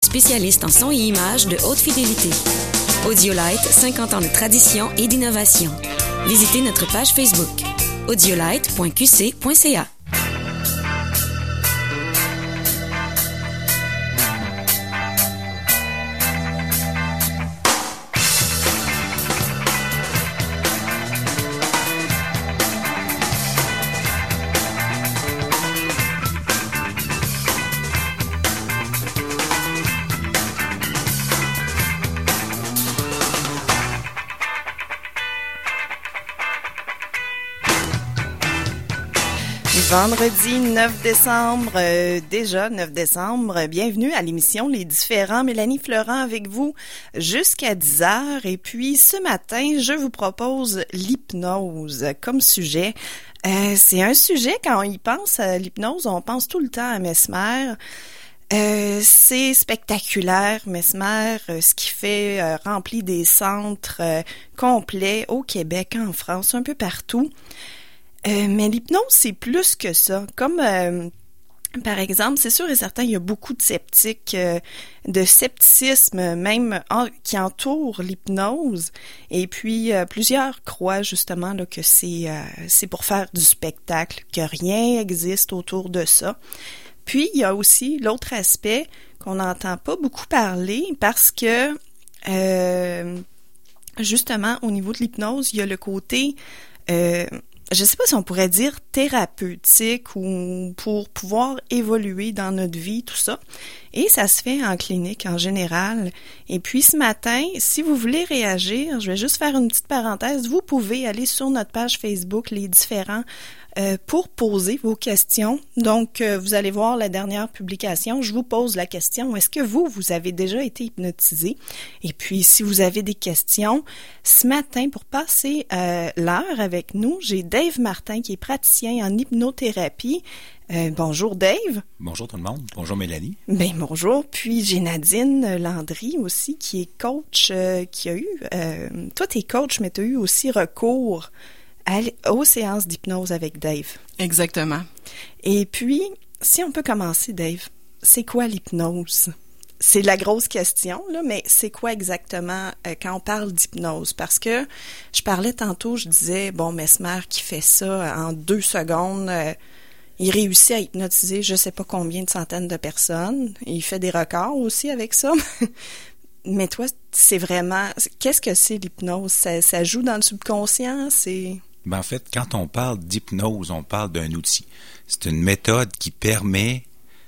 spécialiste en son et images de haute fidélité. Audiolite, 50 ans de tradition et d'innovation. Visitez notre page Facebook, audiolite.qc.ca. Vendredi 9 décembre, déjà 9 décembre, bienvenue à l'émission Les Différents. Mélanie Florent avec vous jusqu'à 10h. Et puis ce matin, je vous propose l'hypnose comme sujet. C'est un sujet, quand on y pense à l'hypnose, on pense tout le temps à Mesmer. C'est spectaculaire, Mesmer, ce qui fait remplir des centres complets au Québec, en France, un peu partout. Mais l'hypnose, c'est plus que ça. Comme, par exemple, c'est sûr et certain, il y a beaucoup de sceptiques, de scepticisme même qui entoure l'hypnose. Et puis, plusieurs croient justement là, que c'est pour faire du spectacle, que rien existe autour de ça. Puis, il y a aussi l'autre aspect qu'on n'entend pas beaucoup parler parce que, justement, au niveau de l'hypnose, il y a le côté... je sais pas si on pourrait dire thérapeutique ou pour pouvoir évoluer dans notre vie, tout ça. Et ça se fait en clinique en général. Et puis ce matin, si vous voulez réagir, je vais juste faire une petite parenthèse. Vous pouvez aller sur notre page Facebook, Les Différents, pour poser vos questions. Donc, vous allez voir la dernière publication. Je vous pose la question, est-ce que vous avez déjà été hypnotisé? Et puis, si vous avez des questions, ce matin, pour passer l'heure avec nous, j'ai Dave Martin qui est praticien en hypnothérapie. Bonjour Dave. Bonjour tout le monde. Bonjour Mélanie. Ben bonjour. Puis j'ai Nadine Landry aussi qui est coach, qui a eu... toi, t'es coach, mais tu as eu aussi recours aux séances d'hypnose avec Dave. Exactement. Et puis, si on peut commencer, Dave, c'est quoi l'hypnose? C'est la grosse question, là, mais c'est quoi exactement quand on parle d'hypnose? Parce que je parlais tantôt, je disais, bon, Mesmer qui fait ça en 2 secondes, il réussit à hypnotiser je sais pas combien de centaines de personnes. Il fait des records aussi avec ça. Mais toi, c'est vraiment... Qu'est-ce que c'est l'hypnose? Ça joue dans le subconscient? En fait, quand on parle d'hypnose, on parle d'un outil. C'est une méthode qui permet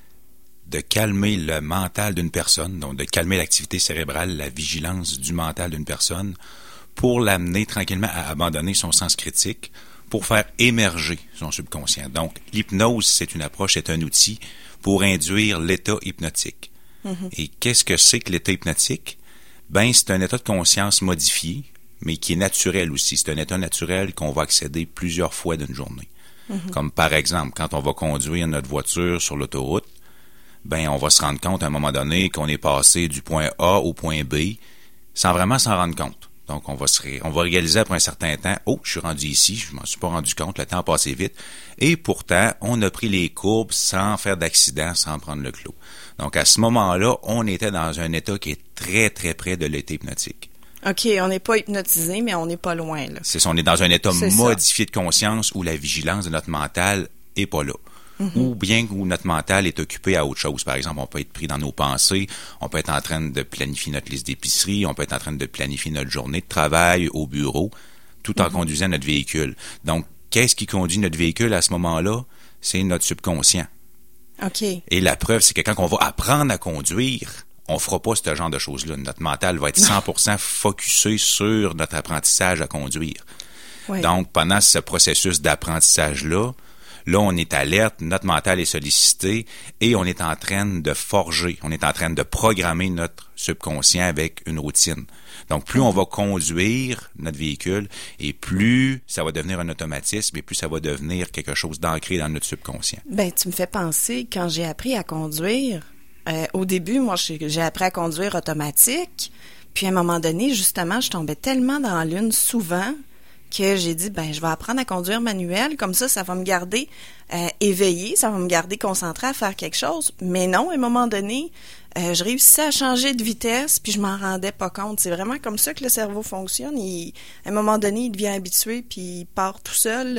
de calmer le mental d'une personne, donc de calmer l'activité cérébrale, la vigilance du mental d'une personne, pour l'amener tranquillement à abandonner son sens critique, pour faire émerger son subconscient. Donc, l'hypnose, c'est une approche, c'est un outil pour induire l'état hypnotique. Mm-hmm. Et qu'est-ce que c'est que l'état hypnotique? C'est un état de conscience modifié, mais qui est naturel aussi. C'est un état naturel qu'on va accéder plusieurs fois d'une journée. Mm-hmm. Comme par exemple, quand on va conduire notre voiture sur l'autoroute, on va se rendre compte à un moment donné qu'on est passé du point A au point B sans vraiment s'en rendre compte. Donc, on va réaliser après un certain temps, je suis rendu ici, je m'en suis pas rendu compte, le temps a passé vite. Et pourtant, on a pris les courbes sans faire d'accident, sans prendre le clos. Donc, à ce moment-là, on était dans un état qui est très, très près de l'état hypnotique. OK, on n'est pas hypnotisé, mais on n'est pas loin, là. C'est ça, on est dans un état modifié de conscience où la vigilance de notre mental est pas là. Mm-hmm. Ou bien où notre mental est occupé à autre chose. Par exemple, on peut être pris dans nos pensées, on peut être en train de planifier notre liste d'épicerie, on peut être en train de planifier notre journée de travail au bureau, tout en conduisant notre véhicule. Donc, qu'est-ce qui conduit notre véhicule à ce moment-là? C'est notre subconscient. OK. Et la preuve, c'est que quand on va apprendre à conduire, on fera pas ce genre de choses-là. Notre mental va être 100% focusé sur notre apprentissage à conduire. Oui. Donc, pendant ce processus d'apprentissage-là, on est alerte, notre mental est sollicité et on est en train de forger, on est en train de programmer notre subconscient avec une routine. Donc, plus on va conduire notre véhicule et plus ça va devenir un automatisme et plus ça va devenir quelque chose d'ancré dans notre subconscient. Tu me fais penser, quand j'ai appris à conduire, au début, moi, j'ai appris à conduire automatique. Puis, à un moment donné, justement, je tombais tellement dans l'une souvent que j'ai dit, je vais apprendre à conduire manuel, comme ça va me garder éveillée, ça va me garder concentrée à faire quelque chose. Mais non, à un moment donné, je réussissais à changer de vitesse, puis je m'en rendais pas compte. C'est vraiment comme ça que le cerveau fonctionne. À un moment donné, il devient habitué, puis il part tout seul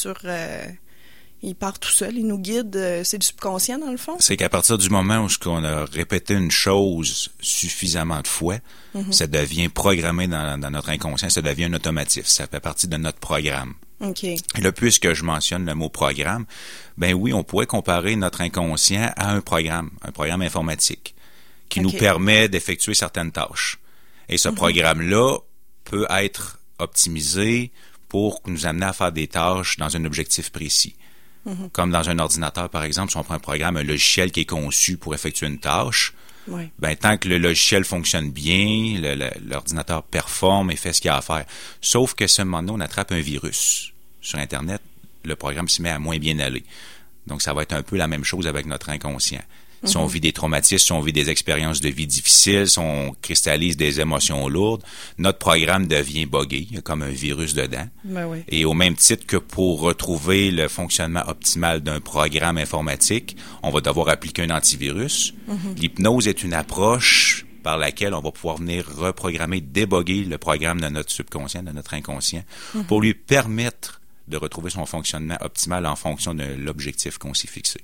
il part tout seul, il nous guide, c'est du subconscient dans le fond. C'est qu'à partir du moment où on a répété une chose suffisamment de fois, ça devient programmé dans notre inconscient, ça devient un automatisme, ça fait partie de notre programme. OK. Et là, puisque je mentionne le mot programme, oui, on pourrait comparer notre inconscient à un programme informatique, qui nous permet d'effectuer certaines tâches. Et ce programme-là peut être optimisé pour nous amener à faire des tâches dans un objectif précis. Comme dans un ordinateur, par exemple, si on prend un logiciel qui est conçu pour effectuer une tâche, tant que le logiciel fonctionne bien, l'ordinateur performe et fait ce qu'il a à faire. Sauf que ce moment-là, on attrape un virus. Sur Internet, le programme se met à moins bien aller. Donc, ça va être un peu la même chose avec notre inconscient. Si on vit des traumatismes, si on vit des expériences de vie difficiles, si on cristallise des émotions lourdes, notre programme devient buggé. Il y a comme un virus dedans. Oui. Et au même titre que pour retrouver le fonctionnement optimal d'un programme informatique, on va devoir appliquer un antivirus. L'hypnose est une approche par laquelle on va pouvoir venir reprogrammer, débugger le programme de notre subconscient, de notre inconscient, pour lui permettre de retrouver son fonctionnement optimal en fonction de l'objectif qu'on s'est fixé.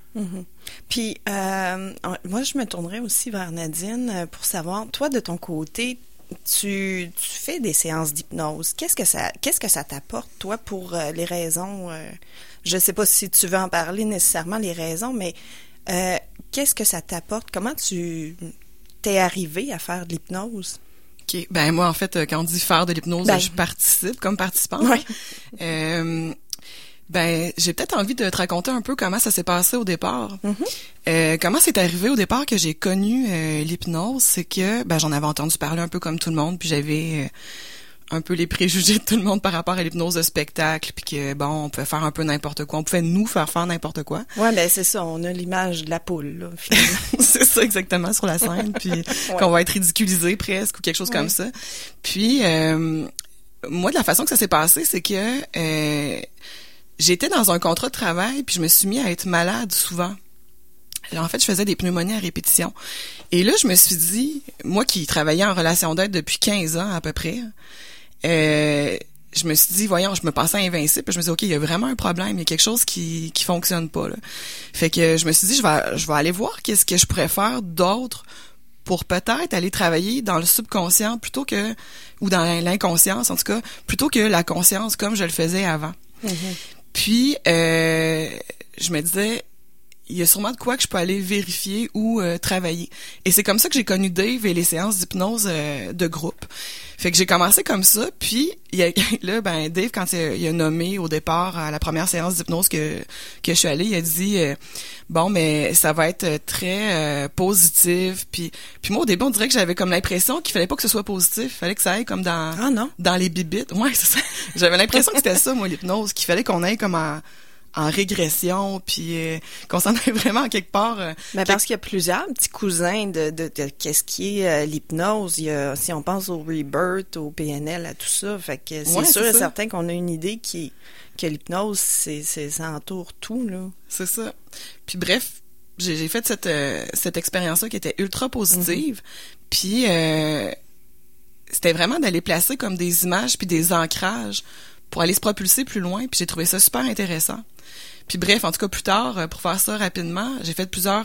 Puis, moi, je me tournerais aussi vers Nadine pour savoir, toi, de ton côté, tu fais des séances d'hypnose. Qu'est-ce que ça t'apporte, toi, pour les raisons, je ne sais pas si tu veux en parler nécessairement, les raisons, mais qu'est-ce que ça t'apporte? Comment tu t'es arrivé à faire de l'hypnose? OK. Moi, en fait, quand on dit faire de l'hypnose, je participe comme participante. Oui. J'ai peut-être envie de te raconter un peu comment ça s'est passé au départ. Comment c'est arrivé au départ que j'ai connu l'hypnose, c'est que j'en avais entendu parler un peu comme tout le monde, puis j'avais un peu les préjugés de tout le monde par rapport à l'hypnose de spectacle, puis que on pouvait faire un peu n'importe quoi, on pouvait nous faire n'importe quoi. Ouais, c'est ça, on a l'image de la poule là, finalement. C'est ça exactement sur la scène, puis qu'on va être ridiculisé presque ou quelque chose comme ça. Puis moi, de la façon que ça s'est passé, c'est que j'étais dans un contrat de travail, puis je me suis mis à être malade souvent. Alors, en fait, je faisais des pneumonies à répétition. Et là, je me suis dit, moi qui travaillais en relation d'aide depuis 15 ans à peu près, je me suis dit, voyons, je me passais invincible, puis je me suis dit, OK, il y a vraiment un problème, il y a quelque chose qui fonctionne pas, là. Fait que je me suis dit, je vais aller voir qu'est-ce que je pourrais faire d'autre pour peut-être aller travailler dans le subconscient plutôt que, ou dans l'inconscience, en tout cas, plutôt que la conscience comme je le faisais avant. Puis, je me disais, il y a sûrement de quoi que je peux aller vérifier ou travailler. Et c'est comme ça que j'ai connu Dave et les séances d'hypnose de groupe. Fait que j'ai commencé comme ça, puis Dave, quand il a nommé au départ à la première séance d'hypnose que je suis allée, il a dit mais ça va être très positif. Puis moi au début on dirait que j'avais comme l'impression qu'il fallait pas que ce soit positif, il fallait que ça aille comme dans les bibites. Ouais, c'est ça. J'avais l'impression que c'était ça moi l'hypnose, qu'il fallait qu'on aille comme en régression, puis qu'on s'en aille vraiment à quelque part. Parce qu'il y a plusieurs petits cousins de qu'est-ce qui est l'hypnose. Il y a, si on pense au Rebirth, au PNL, à tout ça, fait que c'est sûr et certain qu'on a une idée que l'hypnose, ça entoure tout, là. C'est ça. Puis bref, j'ai fait cette expérience-là qui était ultra positive, puis c'était vraiment d'aller placer comme des images puis des ancrages pour aller se propulser plus loin, puis j'ai trouvé ça super intéressant. Puis bref, en tout cas, plus tard, pour faire ça rapidement, j'ai fait plusieurs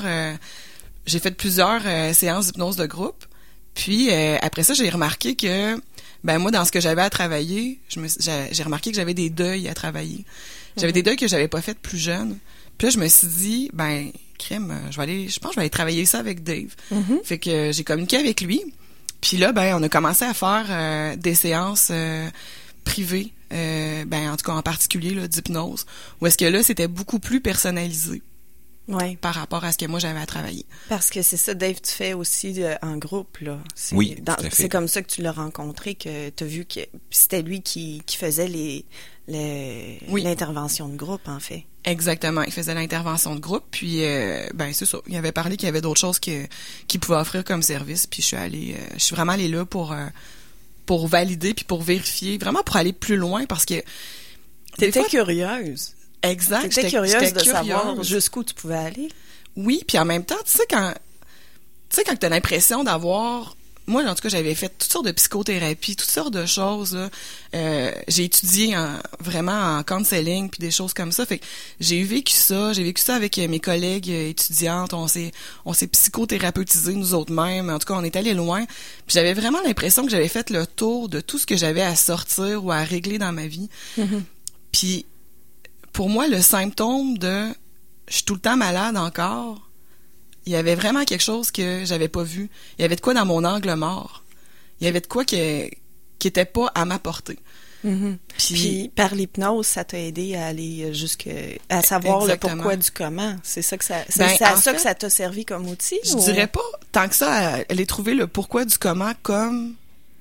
séances d'hypnose de groupe. Puis après ça, j'ai remarqué que, moi, dans ce que j'avais à travailler, j'ai remarqué que j'avais des deuils à travailler. J'avais des deuils que j'avais pas fait plus jeune. Puis là, je me suis dit, je pense que je vais aller travailler ça avec Dave. Fait que j'ai communiqué avec lui. Puis là, on a commencé à faire des séances privées. En tout cas en particulier là, d'hypnose, où est-ce que là, c'était beaucoup plus personnalisé par rapport à ce que moi, j'avais à travailler. Parce que c'est ça, Dave, tu fais aussi en groupe, là. C'est comme ça que tu l'as rencontré, que tu as vu que c'était lui qui faisait l'intervention de groupe, en fait. Exactement, il faisait l'intervention de groupe, puis c'est ça, il avait parlé qu'il y avait d'autres choses qu'il pouvait offrir comme service, puis je suis vraiment allée là pour pour valider puis pour vérifier, vraiment pour aller plus loin parce que t'étais curieuse. Exact. T'étais curieuse de savoir jusqu'où tu pouvais aller. Oui, puis en même temps, tu sais quand t'as l'impression d'avoir... Moi, en tout cas, j'avais fait toutes sortes de psychothérapie, toutes sortes de choses. Là. J'ai étudié vraiment en counseling puis des choses comme ça. Fait que j'ai vécu ça avec mes collègues étudiantes. On s'est psychotérapeutisés nous autres mêmes. En tout cas, on est allé loin. Puis j'avais vraiment l'impression que j'avais fait le tour de tout ce que j'avais à sortir ou à régler dans ma vie. Mm-hmm. Puis pour moi, le symptôme de je suis tout le temps malade encore, il y avait vraiment quelque chose que j'avais pas vu. Il y avait de quoi dans mon angle mort. Il y avait de quoi qui était pas à ma portée. Mm-hmm. Puis par l'hypnose, ça t'a aidé à aller à savoir le pourquoi du comment. C'est ça que ça t'a servi comme outil? Je dirais pas tant que ça aller trouver le pourquoi du comment comme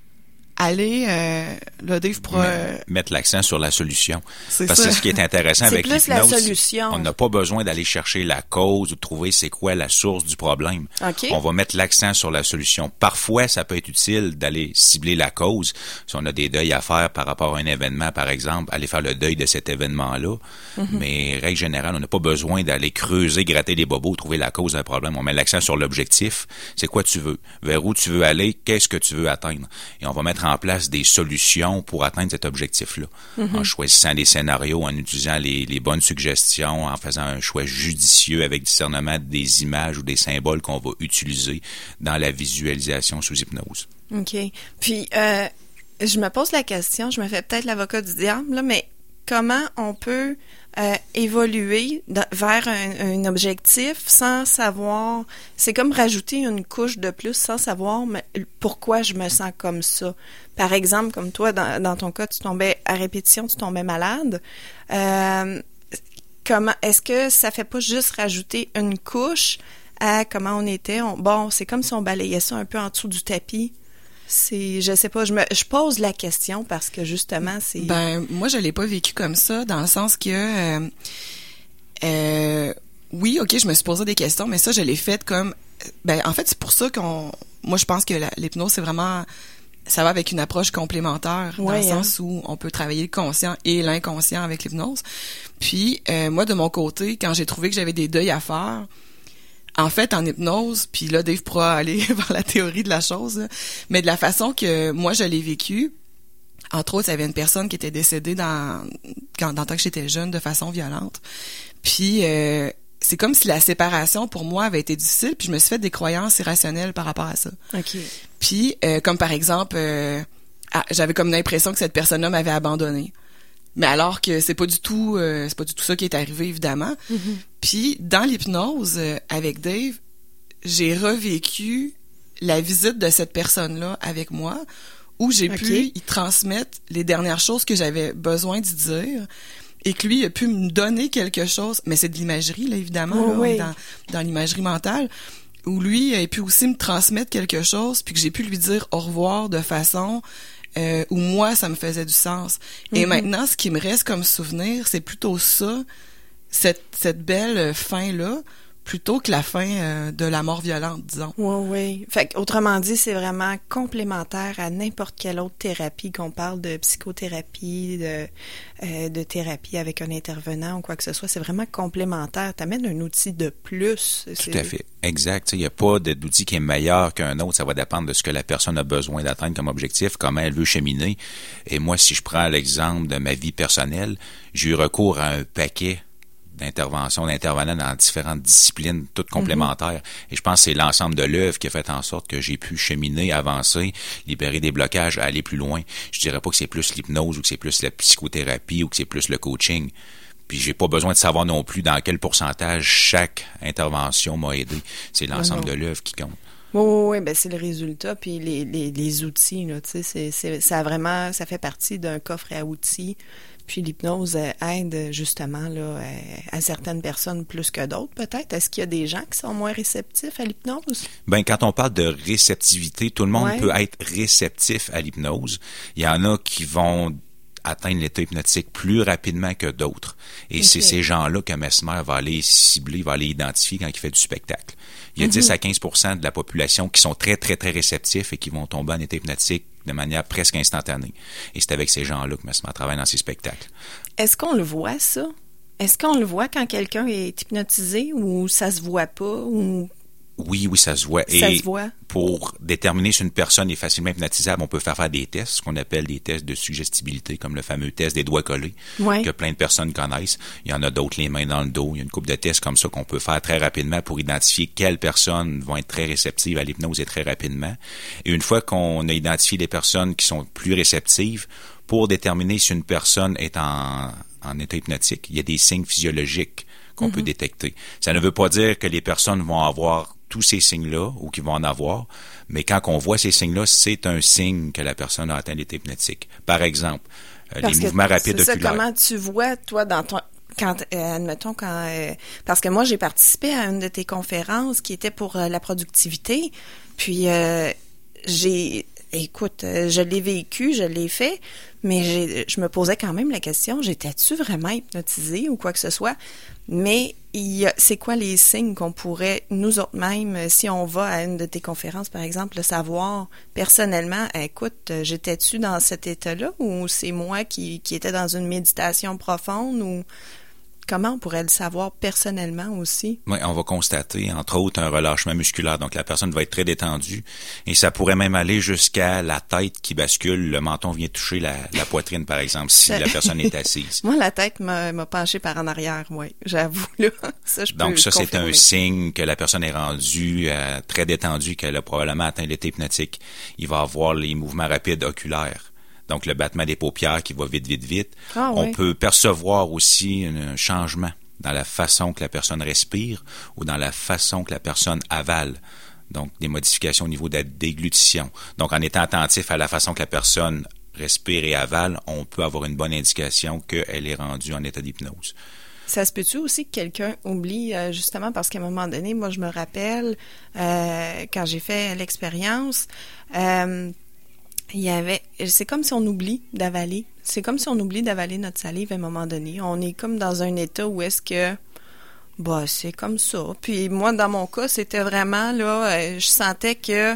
aller, là, Dave pourra... Mettre l'accent sur la solution. C'est parce ça. que ce qui est intéressant avec plus l'hypnose, la solution. On n'a pas besoin d'aller chercher la cause ou de trouver c'est quoi la source du problème. Okay. On va mettre l'accent sur la solution. Parfois, ça peut être utile d'aller cibler la cause. Si on a des deuils à faire par rapport à un événement, par exemple, aller faire le deuil de cet événement-là. Mm-hmm. Mais, règle générale, on n'a pas besoin d'aller creuser, gratter les bobos, trouver la cause d'un problème. On met l'accent sur l'objectif. C'est quoi tu veux? Vers où tu veux aller? Qu'est-ce que tu veux atteindre? Et on va mettre en place des solutions pour atteindre cet objectif-là. Mm-hmm. En choisissant des scénarios, en utilisant les bonnes suggestions, en faisant un choix judicieux avec discernement des images ou des symboles qu'on va utiliser dans la visualisation sous hypnose. OK. Puis, je me pose la question, je me fais peut-être l'avocat du diable, là, mais comment on peut évoluer vers un objectif sans savoir... C'est comme rajouter une couche de plus sans savoir pourquoi je me sens comme ça. Par exemple, comme toi, dans ton cas, tu tombais à répétition, tu tombais malade. Est-ce que ça fait pas juste rajouter une couche à comment on était? C'est comme si on balayait ça un peu en dessous du tapis. Je sais pas, je pose la question parce que justement, c'est... moi, je l'ai pas vécu comme ça, dans le sens que... oui, OK, je me suis posé des questions, mais ça, je l'ai fait comme... en fait, c'est pour ça moi, je pense que l'hypnose, c'est vraiment... Ça va avec une approche complémentaire, dans le sens où on peut travailler le conscient et l'inconscient avec l'hypnose. Puis, moi, de mon côté, quand j'ai trouvé que j'avais des deuils à faire... En fait, en hypnose, puis là, Dave pourra aller vers la théorie de la chose, là, mais de la façon que moi, je l'ai vécu, entre autres, il y avait une personne qui était décédée dans le temps que j'étais jeune de façon violente. Puis, c'est comme si la séparation, pour moi, avait été difficile, puis je me suis fait des croyances irrationnelles par rapport à ça. OK. Puis, comme par exemple, j'avais comme l'impression que cette personne-là m'avait abandonnée. Mais alors que c'est pas du tout ça qui est arrivé, évidemment. Mm-hmm. Puis dans l'hypnose avec Dave, j'ai revécu la visite de cette personne-là avec moi, où j'ai pu y transmettre les dernières choses que j'avais besoin d'y dire, et que lui a pu me donner quelque chose. Mais c'est de l'imagerie, là, évidemment, dans l'imagerie mentale, où lui a pu aussi me transmettre quelque chose, puis que j'ai pu lui dire au revoir de façon... où moi, ça me faisait du sens. Mm-hmm. Et maintenant, ce qui me reste comme souvenir, c'est plutôt ça, cette belle fin-là, plutôt que la fin de la mort violente, disons. Oui. Fait autrement dit, c'est vraiment complémentaire à n'importe quelle autre thérapie, qu'on parle de psychothérapie, de thérapie avec un intervenant ou quoi que ce soit. C'est vraiment complémentaire. T'amènes un outil de plus. Tout à fait. Exact. Il n'y a pas d'outil qui est meilleur qu'un autre. Ça va dépendre de ce que la personne a besoin d'atteindre comme objectif, comment elle veut cheminer. Et moi, si je prends l'exemple de ma vie personnelle, j'ai eu recours à un paquet d'interventions, d'intervenants dans différentes disciplines, toutes complémentaires. Mm-hmm. Et je pense que c'est l'ensemble de l'œuvre qui a fait en sorte que j'ai pu cheminer, avancer, libérer des blocages, aller plus loin. Je dirais pas que c'est plus l'hypnose ou que c'est plus la psychothérapie ou que c'est plus le coaching. Puis j'ai pas besoin de savoir non plus dans quel pourcentage chaque intervention m'a aidé. C'est l'ensemble de l'œuvre qui compte. Oui, c'est le résultat, puis les outils, là, tu sais, ça fait partie d'un coffre à outils. Puis l'hypnose aide justement là à certaines personnes plus que d'autres, peut-être. Est-ce qu'il y a des gens qui sont moins réceptifs à l'hypnose? Quand on parle de réceptivité, tout le monde peut être réceptif à l'hypnose. Il y en a qui vont atteindre l'état hypnotique plus rapidement que d'autres. Et c'est ces gens-là que Mesmer va aller cibler, va aller identifier quand il fait du spectacle. Il y a 10 à 15% de la population qui sont très, très, très réceptifs et qui vont tomber en état hypnotique de manière presque instantanée. Et c'est avec ces gens-là que Mesmer travaille dans ses spectacles. Est-ce qu'on le voit, ça? Est-ce qu'on le voit quand quelqu'un est hypnotisé ou ça se voit pas? Ou... Oui, ça se voit. Ça se voit. Pour déterminer si une personne est facilement hypnotisable, on peut faire des tests, ce qu'on appelle des tests de suggestibilité, comme le fameux test des doigts collés, que plein de personnes connaissent. Il y en a d'autres, les mains dans le dos. Il y a une couple de tests comme ça qu'on peut faire très rapidement pour identifier quelles personnes vont être très réceptives à l'hypnose et très rapidement. Et une fois qu'on a identifié les personnes qui sont plus réceptives, pour déterminer si une personne est en état hypnotique, il y a des signes physiologiques qu'on peut détecter. Ça ne veut pas dire que les personnes vont avoir tous ces signes-là ou qu'ils vont en avoir, mais quand on voit ces signes-là, c'est un signe que la personne a atteint l'état hypnotique. Par exemple, les mouvements rapides oculaires. C'est ça, comment tu vois, toi, dans ton... admettons, parce que moi, j'ai participé à une de tes conférences qui était pour la productivité, puis écoute, je l'ai vécu, je l'ai fait, mais je me posais quand même la question, j'étais-tu vraiment hypnotisée ou quoi que ce soit? Mais c'est quoi les signes qu'on pourrait, nous autres mêmes, si on va à une de tes conférences, par exemple, le savoir personnellement, écoute, j'étais-tu dans cet état-là ou c'est moi qui étais dans une méditation profonde ou... Comment on pourrait le savoir personnellement aussi? Oui, on va constater, entre autres, un relâchement musculaire. Donc, la personne va être très détendue et ça pourrait même aller jusqu'à la tête qui bascule. Le menton vient toucher la poitrine, par exemple, si la personne est assise. Moi, la tête m'a penché par en arrière, oui, j'avoue. Là. Ça, donc, ça, c'est un signe que la personne est rendue très détendue, qu'elle a probablement atteint l'état hypnotique. Il va avoir les mouvements rapides oculaires. Donc, le battement des paupières qui va vite, vite, vite. On peut percevoir aussi un changement dans la façon que la personne respire ou dans la façon que la personne avale. Donc, des modifications au niveau de la déglutition. Donc, en étant attentif à la façon que la personne respire et avale, on peut avoir une bonne indication qu'elle est rendue en état d'hypnose. Ça se peut-tu aussi que quelqu'un oublie, justement, parce qu'à un moment donné, moi, je me rappelle, quand j'ai fait l'expérience... c'est comme si on oublie d'avaler. C'est comme si on oublie d'avaler notre salive à un moment donné. On est comme dans un état où est-ce que, c'est comme ça. Puis moi, dans mon cas, c'était vraiment, là, je sentais que,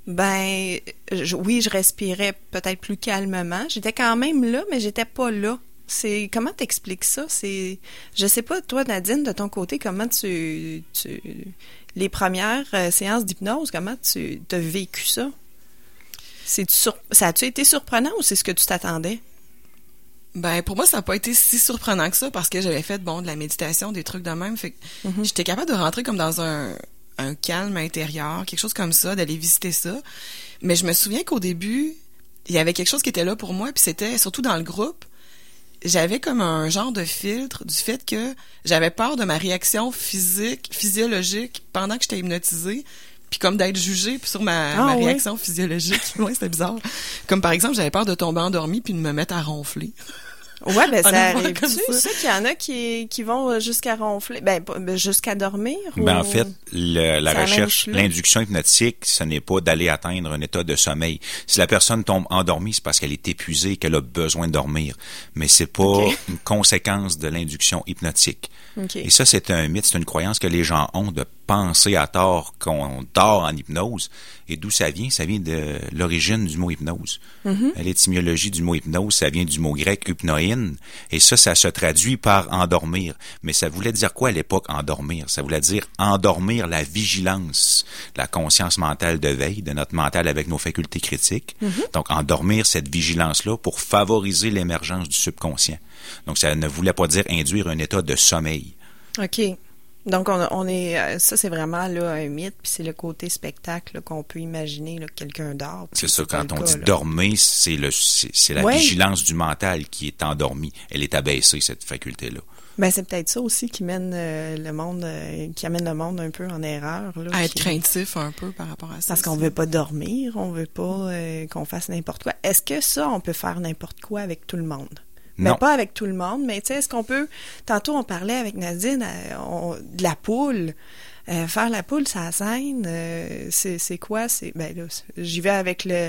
je respirais peut-être plus calmement. J'étais quand même là, mais j'étais pas là. Comment t'expliques ça? Je sais pas, toi, Nadine, de ton côté, comment les premières séances d'hypnose, comment tu as vécu ça? Ça a-tu été surprenant ou c'est ce que tu t'attendais? Pour moi, ça n'a pas été si surprenant que ça parce que j'avais fait, de la méditation, des trucs de même. Fait que j'étais capable de rentrer comme dans un calme intérieur, quelque chose comme ça, d'aller visiter ça. Mais je me souviens qu'au début, il y avait quelque chose qui était là pour moi, puis c'était, surtout dans le groupe, j'avais comme un genre de filtre du fait que j'avais peur de ma réaction physiologique pendant que j'étais hypnotisée. Puis comme d'être jugée sur ma réaction physiologique. Ouais, c'était bizarre. Comme par exemple, j'avais peur de tomber endormie puis de me mettre à ronfler. Ouais, ça arrive-tu? Ça qu'il y en a qui vont jusqu'à ronfler, jusqu'à dormir? En fait, la recherche, l'induction hypnotique, ce n'est pas d'aller atteindre un état de sommeil. Si la personne tombe endormie, c'est parce qu'elle est épuisée, qu'elle a besoin de dormir. Mais c'est pas une conséquence de l'induction hypnotique. Okay. Et ça, c'est un mythe, c'est une croyance que les gens ont de penser à tort qu'on dort en hypnose. Et d'où ça vient? Ça vient de l'origine du mot hypnose. L'étymologie du mot hypnose, ça vient du mot grec hypnoïne. Et ça se traduit par endormir. Mais ça voulait dire quoi à l'époque, endormir? Ça voulait dire endormir la vigilance, la conscience mentale de veille, de notre mental avec nos facultés critiques. Donc, endormir cette vigilance-là pour favoriser l'émergence du subconscient. Donc, ça ne voulait pas dire induire un état de sommeil. OK. Donc, on est... ça, c'est vraiment là un mythe, puis c'est le côté spectacle là, qu'on peut imaginer là, que quelqu'un dort. C'est ça, quand on dit dormir, c'est la vigilance du mental qui est endormie. Elle est abaissée, cette faculté-là. C'est peut-être ça aussi qui mène le monde, qui amène le monde un peu en erreur. Là, à être craintif un peu par rapport à ça. Parce qu'on veut pas dormir, on veut pas qu'on fasse n'importe quoi. Est-ce que ça, on peut faire n'importe quoi avec tout le monde? Non. Pas avec tout le monde, mais tu sais, est-ce qu'on peut... Tantôt, on parlait avec Nadine de la poule. Faire la poule, ça scène, c'est quoi? Là, j'y vais avec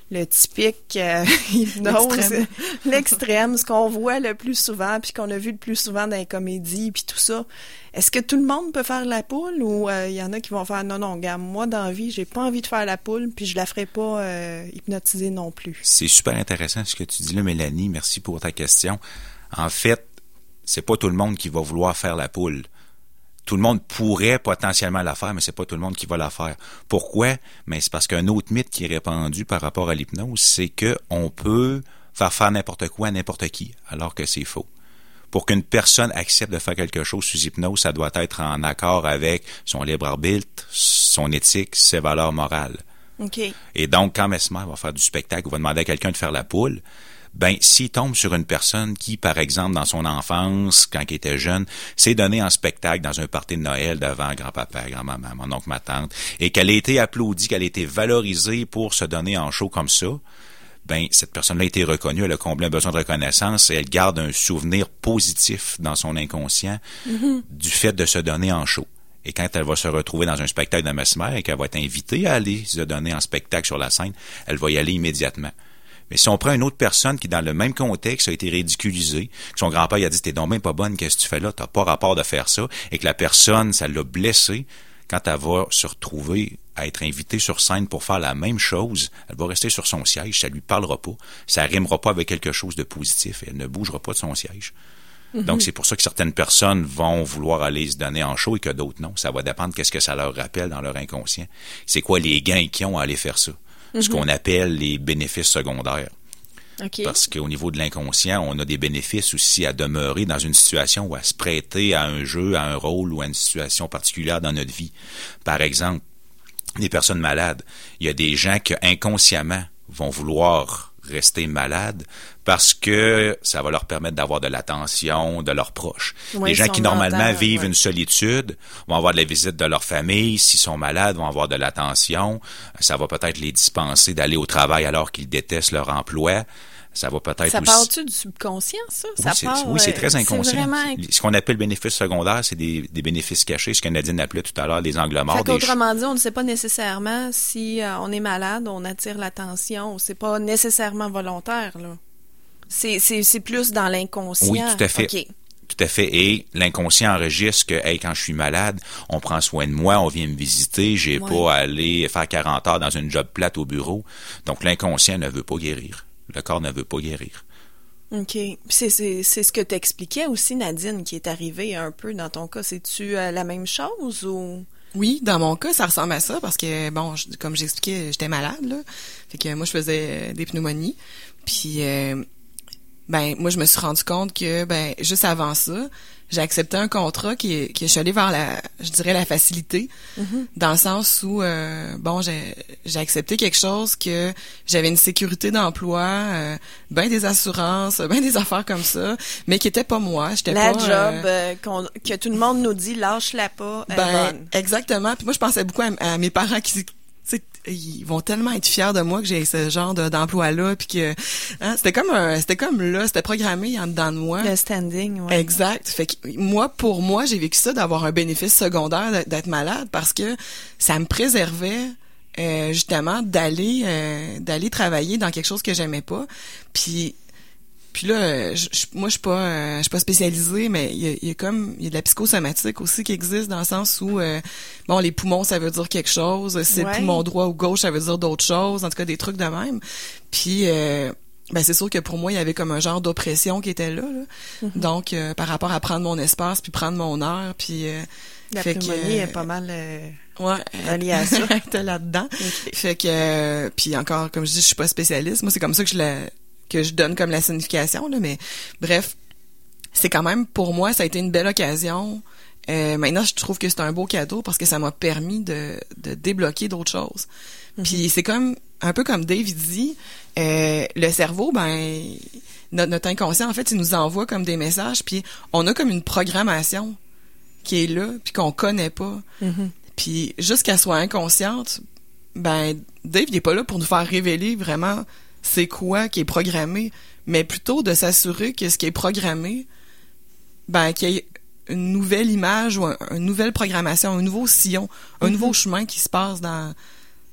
le typique hypnose, l'extrême, ce qu'on voit le plus souvent, puis qu'on a vu le plus souvent dans les comédies, puis tout ça. Est-ce que tout le monde peut faire la poule ou il y en a qui vont faire non, gars, moi dans la vie, j'ai pas envie de faire la poule, puis je la ferai pas hypnotiser non plus. C'est super intéressant ce que tu dis là, Mélanie. Merci pour ta question. En fait, c'est pas tout le monde qui va vouloir faire la poule. Tout le monde pourrait potentiellement la faire, mais c'est pas tout le monde qui va la faire. Pourquoi? Mais c'est parce qu'un autre mythe qui est répandu par rapport à l'hypnose, c'est que on peut faire n'importe quoi à n'importe qui, alors que c'est faux. Pour qu'une personne accepte de faire quelque chose sous hypnose, ça doit être en accord avec son libre arbitre, son éthique, ses valeurs morales. Okay. Et donc, quand Mesmer va faire du spectacle ou va demander à quelqu'un de faire la poule, ben, s'il tombe sur une personne qui, par exemple, dans son enfance, quand il était jeune, s'est donné en spectacle dans un party de Noël devant grand-papa, grand-maman, mon oncle, ma tante, et qu'elle a été applaudie, qu'elle a été valorisée pour se donner en show comme ça, ben, cette personne-là a été reconnue, elle a comblé un besoin de reconnaissance et elle garde un souvenir positif dans son inconscient du fait de se donner en show. Et quand elle va se retrouver dans un spectacle de Mesmer et qu'elle va être invitée à aller se donner en spectacle sur la scène, elle va y aller immédiatement. Mais si on prend une autre personne qui, dans le même contexte, a été ridiculisée, que son grand-père il a dit « T'es donc bien pas bonne, qu'est-ce que tu fais là? T'as pas rapport de faire ça. » Et que la personne, ça l'a blessée, quand elle va se retrouver à être invitée sur scène pour faire la même chose, elle va rester sur son siège, ça lui parlera pas, ça rimera pas avec quelque chose de positif, et elle ne bougera pas de son siège. Donc, c'est pour ça que certaines personnes vont vouloir aller se donner en show et que d'autres non. Ça va dépendre de qu'est-ce que ça leur rappelle dans leur inconscient. C'est quoi les gains qu'ils ont à aller faire ça? Ce qu'on appelle les bénéfices secondaires. Okay. Parce qu'au niveau de l'inconscient, on a des bénéfices aussi à demeurer dans une situation ou à se prêter à un jeu, à un rôle ou à une situation particulière dans notre vie. Par exemple, des personnes malades. Il y a des gens qui inconsciemment vont vouloir rester malades parce que ça va leur permettre d'avoir de l'attention de leurs proches. Oui, les gens qui normalement vivent ouais. une solitude vont avoir de la visite de leur famille. S'ils sont malades, vont avoir de l'attention. Ça va peut-être les dispenser d'aller au travail alors qu'ils détestent leur emploi. Ça va peut-être ça aussi... part-tu du subconscient, ça? Oui, c'est très inconscient. C'est vraiment... Ce qu'on appelle bénéfices secondaires, c'est des bénéfices cachés, ce que Nadine appelait tout à l'heure des angles morts. Autrement dit, on ne sait pas nécessairement si on est malade, on attire l'attention. C'est pas nécessairement volontaire, là. C'est plus dans l'inconscient. Oui, tout à fait. Okay. Tout à fait. Et l'inconscient enregistre que, hey, quand je suis malade, on prend soin de moi, on vient me visiter, j'ai pas à aller faire 40 heures dans une job plate au bureau. Donc, l'inconscient ne veut pas guérir. Le corps ne veut pas guérir. OK. C'est ce que t'expliquais aussi, Nadine, qui est arrivé un peu dans ton cas. C'est-tu la même chose ou... Oui, dans mon cas, ça ressemble à ça parce que, bon, comme j'expliquais, j'étais malade, là. Fait que moi, je faisais des pneumonies. Puis, moi, je me suis rendu compte que, juste avant ça, j'ai accepté un contrat qui je suis allée vers la facilité, dans le sens où, j'ai accepté quelque chose que j'avais une sécurité d'emploi, des assurances, des affaires comme ça, mais qui était pas moi. J'étais la pas... job que tout le monde nous dit, lâche-la pas, bonne. Exactement. Puis moi, je pensais beaucoup à mes parents qui... ils vont tellement être fiers de moi que j'ai ce genre d'emploi-là, puis que c'était programmé en dedans de moi. Le standing, ouais. Exact. Fait que pour moi, j'ai vécu ça d'avoir un bénéfice secondaire d'être malade parce que ça me préservait justement d'aller travailler dans quelque chose que j'aimais pas. Puis là, moi, je suis pas spécialisée, mais il y a de la psychosomatique aussi qui existe dans le sens où, les poumons, ça veut dire quelque chose. Si le poumon droit ou gauche, ça veut dire d'autres choses. En tout cas, des trucs de même. Puis, c'est sûr que pour moi, il y avait comme un genre d'oppression qui était là. Donc, par rapport à prendre mon espace, puis prendre mon heure, puis... la pneumonie est pas mal... reliée à ça. T'es là-dedans. Okay. Fait que... puis encore, comme je dis, je suis pas spécialiste. Moi, c'est comme ça que je donne comme la signification, là, mais bref, c'est quand même, pour moi, ça a été une belle occasion. Maintenant, je trouve que c'est un beau cadeau parce que ça m'a permis de débloquer d'autres choses. Puis c'est un peu comme Dave dit, le cerveau, notre inconscient, en fait, il nous envoie comme des messages, puis on a comme une programmation qui est là, puis qu'on connaît pas. Puis juste qu'elle soit inconsciente, Dave, il est pas là pour nous faire révéler vraiment c'est quoi qui est programmé, mais plutôt de s'assurer que ce qui est programmé, qu'il y ait une nouvelle image ou une nouvelle programmation, un nouveau sillon, un nouveau chemin qui se passe dans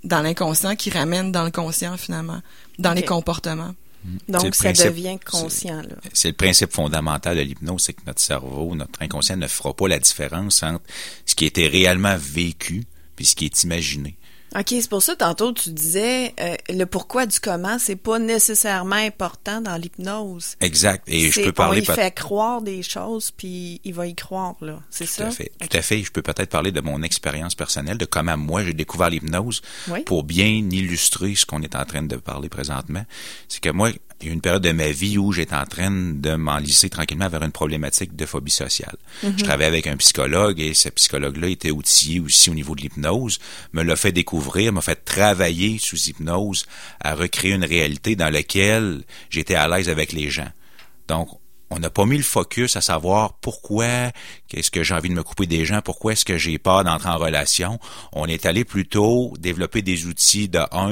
dans l'inconscient qui ramène dans le conscient, finalement, dans les comportements. Donc, ça devient conscient, là. C'est le principe fondamental de l'hypnose, c'est que notre cerveau, notre inconscient ne fera pas la différence entre ce qui a été réellement vécu puis ce qui est imaginé. OK, c'est pour ça, tantôt, tu disais, le pourquoi du comment, c'est pas nécessairement important dans l'hypnose. Exact. Et je peux parler... On y fait croire des choses, puis il va y croire, là. C'est ça? Tout à fait. Okay. Tout à fait. Je peux peut-être parler de mon expérience personnelle, de comment moi, j'ai découvert l'hypnose pour bien illustrer ce qu'on est en train de parler présentement. C'est que moi, il y a eu une période de ma vie où j'étais en train de m'enliser tranquillement vers une problématique de phobie sociale. Je travaillais avec un psychologue et ce psychologue-là était outillé aussi au niveau de l'hypnose, me l'a fait découvrir, m'a fait travailler sous hypnose à recréer une réalité dans laquelle j'étais à l'aise avec les gens. Donc, on n'a pas mis le focus à savoir pourquoi, qu'est-ce que j'ai envie de me couper des gens, pourquoi est-ce que j'ai peur d'entrer en relation. On est allé plutôt développer des outils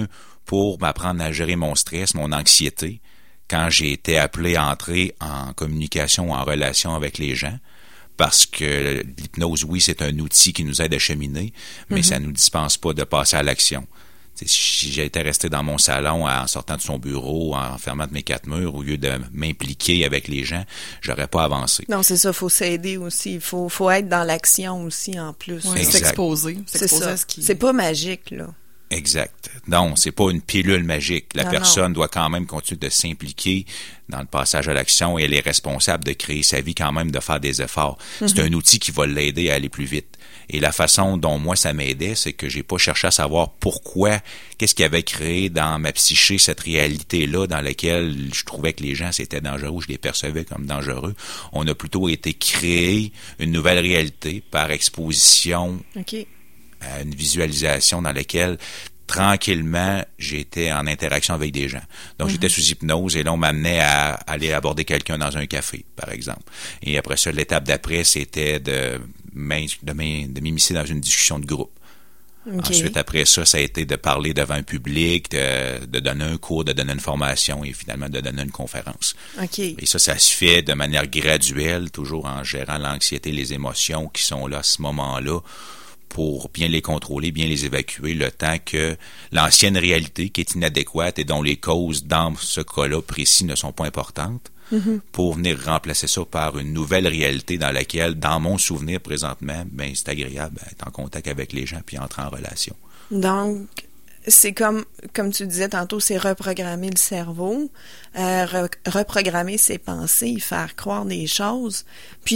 pour m'apprendre à gérer mon stress, mon anxiété, quand j'ai été appelé à entrer en communication, en relation avec les gens, parce que l'hypnose, oui, c'est un outil qui nous aide à cheminer, mais ça ne nous dispense pas de passer à l'action. T'sais, si j'étais resté dans mon salon en sortant de son bureau, en fermant de mes 4 murs, au lieu de m'impliquer avec les gens, j'aurais pas avancé. Non, c'est ça, faut s'aider aussi. Il faut être dans l'action aussi, en plus. Oui, s'exposer. C'est ça. C'est pas magique, là. Exact. Non, c'est pas une pilule magique. La personne doit quand même continuer de s'impliquer dans le passage à l'action et elle est responsable de créer sa vie quand même, de faire des efforts. C'est un outil qui va l'aider à aller plus vite. Et la façon dont moi ça m'aidait, c'est que j'ai pas cherché à savoir pourquoi, qu'est-ce qui avait créé dans ma psyché cette réalité-là dans laquelle je trouvais que les gens c'était dangereux, je les percevais comme dangereux. On a plutôt été créer une nouvelle réalité par exposition. OK. À une visualisation dans laquelle, tranquillement, j'étais en interaction avec des gens. Donc, j'étais sous hypnose et là, on m'amenait à aller aborder quelqu'un dans un café, par exemple. Et après ça, l'étape d'après, c'était de m'immiscer dans une discussion de groupe. Okay. Ensuite, après ça, ça a été de parler devant un public, de donner un cours, de donner une formation et finalement de donner une conférence. Okay. Et ça se fait de manière graduelle, toujours en gérant l'anxiété, les émotions qui sont là à ce moment-là, pour bien les contrôler, bien les évacuer, le temps que l'ancienne réalité qui est inadéquate et dont les causes dans ce cas-là précis ne sont pas importantes, pour venir remplacer ça par une nouvelle réalité dans laquelle, dans mon souvenir présentement, ben c'est agréable d'être en contact avec les gens puis entrer en relation. Donc, c'est comme tu disais tantôt, c'est reprogrammer le cerveau, reprogrammer ses pensées, faire croire des choses, puis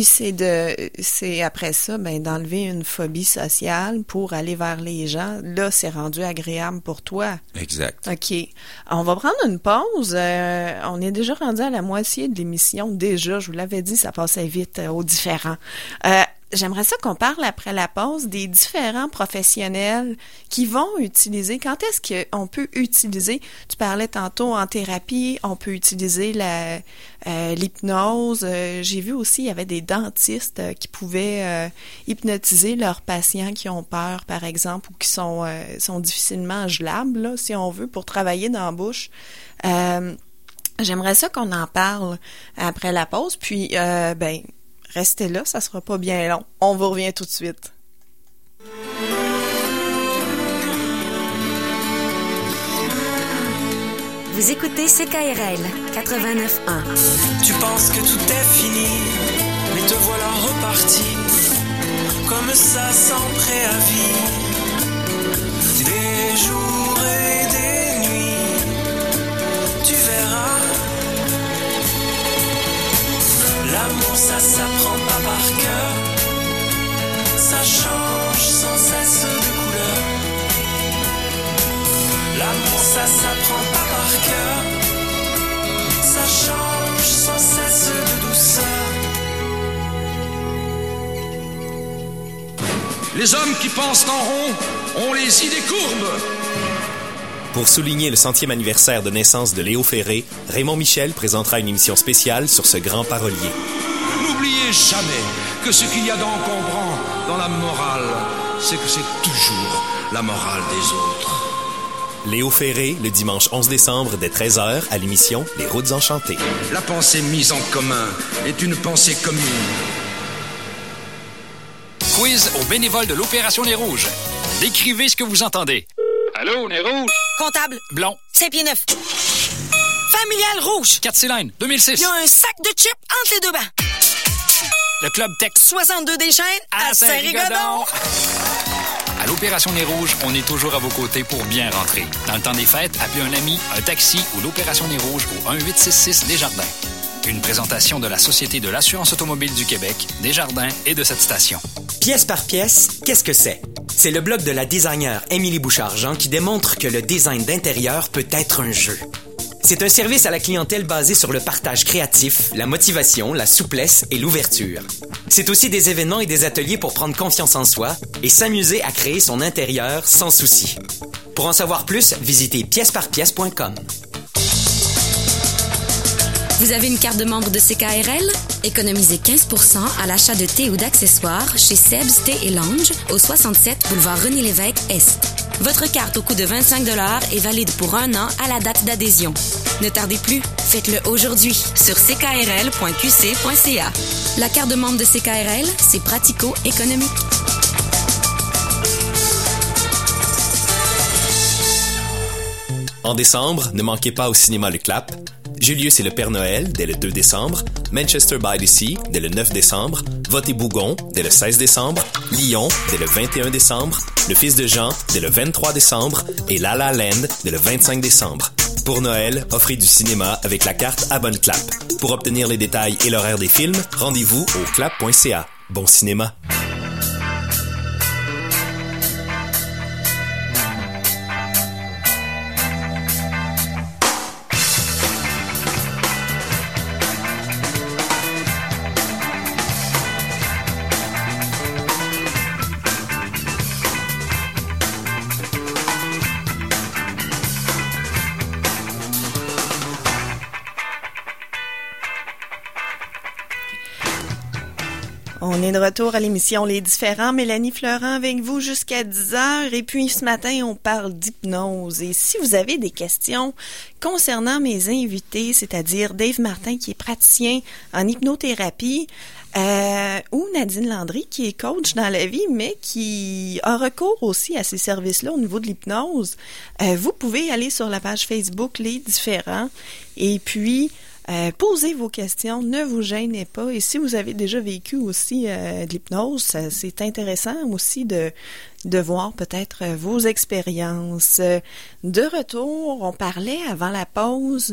c'est après ça, ben d'enlever une phobie sociale pour aller vers les gens. Là, c'est rendu agréable pour toi. Exact. OK. On va prendre une pause. On est déjà rendu à la moitié de l'émission. Déjà, je vous l'avais dit, ça passait vite aux différents. J'aimerais ça qu'on parle après la pause des différents professionnels qui vont utiliser. Quand est-ce qu'on peut utiliser? Tu parlais tantôt en thérapie, on peut utiliser l'hypnose. J'ai vu aussi, il y avait des dentistes qui pouvaient hypnotiser leurs patients qui ont peur, par exemple, ou qui sont difficilement gelables, là, si on veut, pour travailler dans la bouche. J'aimerais ça qu'on en parle après la pause. Puis, restez là, ça sera pas bien long. On vous revient tout de suite. Vous écoutez CKRL 89.1. Tu penses que tout est fini, mais te voilà reparti, comme ça sans préavis. Des jours et des nuits, tu verras. L'amour, ça s'apprend pas par cœur, ça change sans cesse de couleur. L'amour, ça s'apprend pas par cœur, ça change sans cesse de douceur. Les hommes qui pensent en rond ont les idées courbes. Pour souligner le 100e anniversaire de naissance de Léo Ferré, Raymond Michel présentera une émission spéciale sur ce grand parolier. N'oubliez jamais que ce qu'il y a d'encombrant dans la morale, c'est que c'est toujours la morale des autres. Léo Ferré, le dimanche 11 décembre dès 13h à l'émission Les Routes Enchantées. La pensée mise en commun est une pensée commune. Quiz aux bénévoles de l'Opération Les Rouges. Décrivez ce que vous entendez. Allô, nez rouge? Comptable. Blond. 5 pieds 9. Familial rouge. 4 cylindres. 2006. Il y a un sac de chips entre les deux bancs. Le Club Tech. 62 des chaînes à Saint-Rigaudon. À l'Opération Nez Rouge, on est toujours à vos côtés pour bien rentrer. Dans le temps des fêtes, appelez un ami, un taxi ou l'Opération Nez Rouge au 1-866 Desjardins. Une présentation de la Société de l'assurance automobile du Québec, Desjardins et de cette station. Pièce par pièce, qu'est-ce que c'est? C'est le blog de la designer Émilie Bouchard-Jean qui démontre que le design d'intérieur peut être un jeu. C'est un service à la clientèle basé sur le partage créatif, la motivation, la souplesse et l'ouverture. C'est aussi des événements et des ateliers pour prendre confiance en soi et s'amuser à créer son intérieur sans souci. Pour en savoir plus, visitez pièceparpièce.com. Vous avez une carte de membre de CKRL? Économisez 15% à l'achat de thé ou d'accessoires chez Seb's Thé et Lounge au 67 boulevard René-Lévesque Est. Votre carte au coût de 25 $ est valide pour 1 an à la date d'adhésion. Ne tardez plus, faites-le aujourd'hui sur ckrl.qc.ca. La carte de membre de CKRL, c'est pratico-économique. En décembre, ne manquez pas au cinéma Le Clap. Julius et le Père Noël, dès le 2 décembre. Manchester by the Sea, dès le 9 décembre. Vote et Bougon, dès le 16 décembre. Lyon, dès le 21 décembre. Le Fils de Jean, dès le 23 décembre. Et La La Land, dès le 25 décembre. Pour Noël, offrez du cinéma avec la carte Abonne Clap. Pour obtenir les détails et l'horaire des films, rendez-vous au clap.ca. Bon cinéma. On est de retour à l'émission Les Différents. Mélanie Fleurant avec vous jusqu'à 10h. Et puis ce matin, on parle d'hypnose. Et si vous avez des questions concernant mes invités, c'est-à-dire Dave Martin qui est praticien en hypnothérapie, ou Nadine Landry qui est coach dans la vie, mais qui a recours aussi à ces services-là au niveau de l'hypnose, vous pouvez aller sur la page Facebook Les Différents et puis posez vos questions, ne vous gênez pas. Et si vous avez déjà vécu aussi de l'hypnose, c'est intéressant aussi de voir peut-être vos expériences. De retour, on parlait avant la pause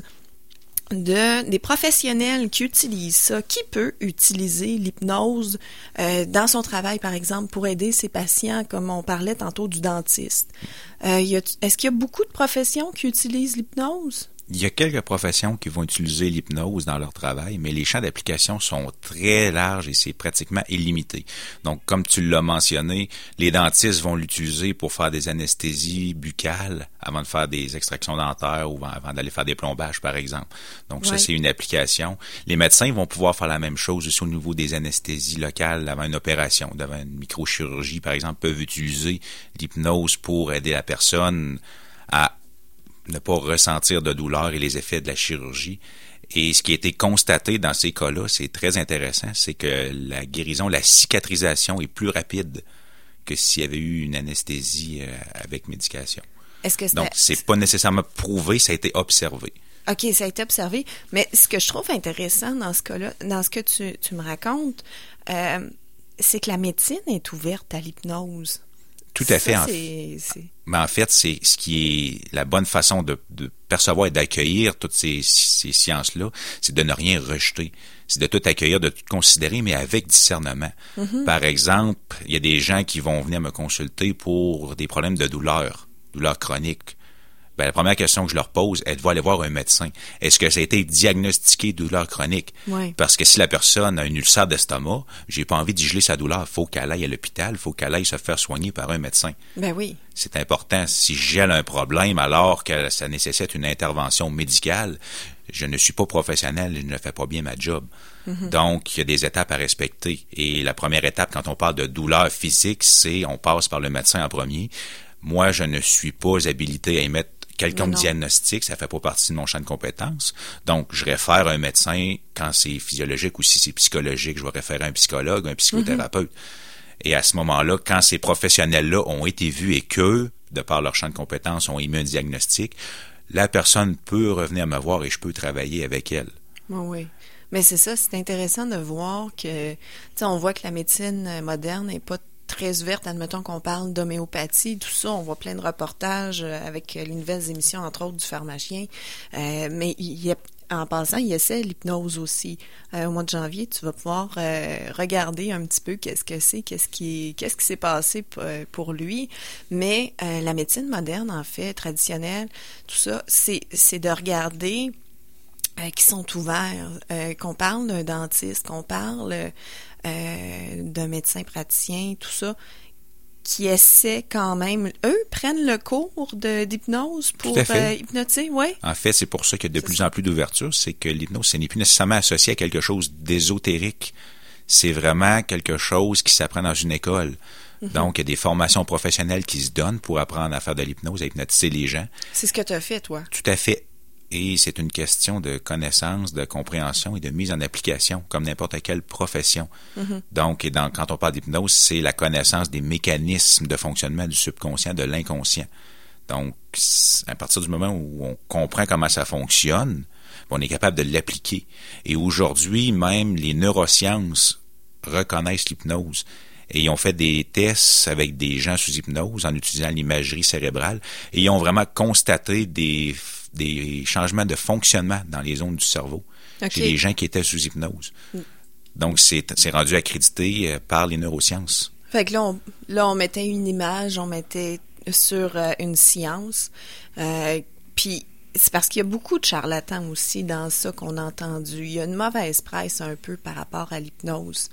des professionnels qui utilisent ça. Qui peut utiliser l'hypnose dans son travail, par exemple, pour aider ses patients, comme on parlait tantôt du dentiste? Est-ce qu'il y a beaucoup de professions qui utilisent l'hypnose? Il y a quelques professions qui vont utiliser l'hypnose dans leur travail, mais les champs d'application sont très larges et c'est pratiquement illimité. Donc, comme tu l'as mentionné, les dentistes vont l'utiliser pour faire des anesthésies buccales avant de faire des extractions dentaires ou avant d'aller faire des plombages, par exemple. Donc, ça, c'est une application. Les médecins vont pouvoir faire la même chose aussi au niveau des anesthésies locales avant une opération, devant une microchirurgie, par exemple, peuvent utiliser l'hypnose pour aider la personne à ne pas ressentir de douleur et les effets de la chirurgie. Et ce qui a été constaté dans ces cas-là, c'est très intéressant, c'est que la guérison, la cicatrisation est plus rapide que s'il y avait eu une anesthésie avec médication. Donc, c'est pas nécessairement prouvé, ça a été observé. OK, ça a été observé. Mais ce que je trouve intéressant dans ce cas-là, dans ce que tu me racontes, c'est que la médecine est ouverte à l'hypnose. Tout à fait. Mais en fait, c'est ce qui est la bonne façon de percevoir et d'accueillir toutes ces sciences-là, c'est de ne rien rejeter. C'est de tout accueillir, de tout considérer, mais avec discernement. Mm-hmm. Par exemple, il y a des gens qui vont venir me consulter pour des problèmes de douleur chronique. Ben, la première question que je leur pose, êtes-vous allé voir un médecin? Est-ce que ça a été diagnostiqué douleur chronique? Oui. Parce que si la personne a une ulcère d'estomac, j'ai pas envie d'y geler sa douleur. Faut qu'elle aille à l'hôpital, faut qu'elle aille se faire soigner par un médecin. Ben oui. C'est important. Si je gèle un problème alors que ça nécessite une intervention médicale, je ne suis pas professionnel et je ne fais pas bien ma job. Mm-hmm. Donc, il y a des étapes à respecter. Et la première étape, quand on parle de douleur physique, c'est on passe par le médecin en premier. Moi, je ne suis pas habilité à émettre quelconque diagnostic, ça fait pas partie de mon champ de compétences. Donc, je réfère un médecin quand c'est physiologique ou si c'est psychologique, je vais référer un psychologue, un psychothérapeute. Mm-hmm. Et à ce moment-là, quand ces professionnels-là ont été vus et qu'eux, de par leur champ de compétences, ont émis un diagnostic, la personne peut revenir me voir et je peux travailler avec elle. Oui. Mais c'est ça, c'est intéressant de voir que, tu sais, on voit que la médecine moderne n'est pas très ouverte. Admettons qu'on parle d'homéopathie, tout ça, on voit plein de reportages avec les nouvelles émissions, entre autres, du pharmacien. Mais en passant, il essaie l'hypnose aussi. Au mois de janvier, tu vas pouvoir regarder un petit peu qu'est-ce qui s'est passé pour lui. Mais la médecine moderne, en fait, traditionnelle, tout ça, c'est de regarder qui sont ouverts, qu'on parle d'un dentiste, qu'on parle d'un médecin praticien, tout ça, qui essaient quand même, eux, prennent le cours d'hypnose pour hypnotiser, oui. En fait, c'est pour ça qu'il y a de plus en plus d'ouverture, c'est que l'hypnose, ce n'est plus nécessairement associé à quelque chose d'ésotérique. C'est vraiment quelque chose qui s'apprend dans une école. Donc, il y a des formations professionnelles qui se donnent pour apprendre à faire de l'hypnose, à hypnotiser les gens. C'est ce que tu as fait, toi. Tout à fait. Et c'est une question de connaissance, de compréhension et de mise en application, comme n'importe quelle profession. Donc, quand on parle d'hypnose, c'est la connaissance des mécanismes de fonctionnement du subconscient, de l'inconscient. Donc, à partir du moment où on comprend comment ça fonctionne, on est capable de l'appliquer. Et aujourd'hui, même les neurosciences reconnaissent l'hypnose. Et ils ont fait des tests avec des gens sous hypnose en utilisant l'imagerie cérébrale. Et ils ont vraiment constaté des changements de fonctionnement dans les zones du cerveau chez les gens qui étaient sous hypnose. Donc, c'est rendu accrédité par les neurosciences. Fait que là, on mettait une image, on mettait sur une science. Puis, c'est parce qu'il y a beaucoup de charlatans aussi dans ça qu'on a entendu. Il y a une mauvaise presse un peu par rapport à l'hypnose.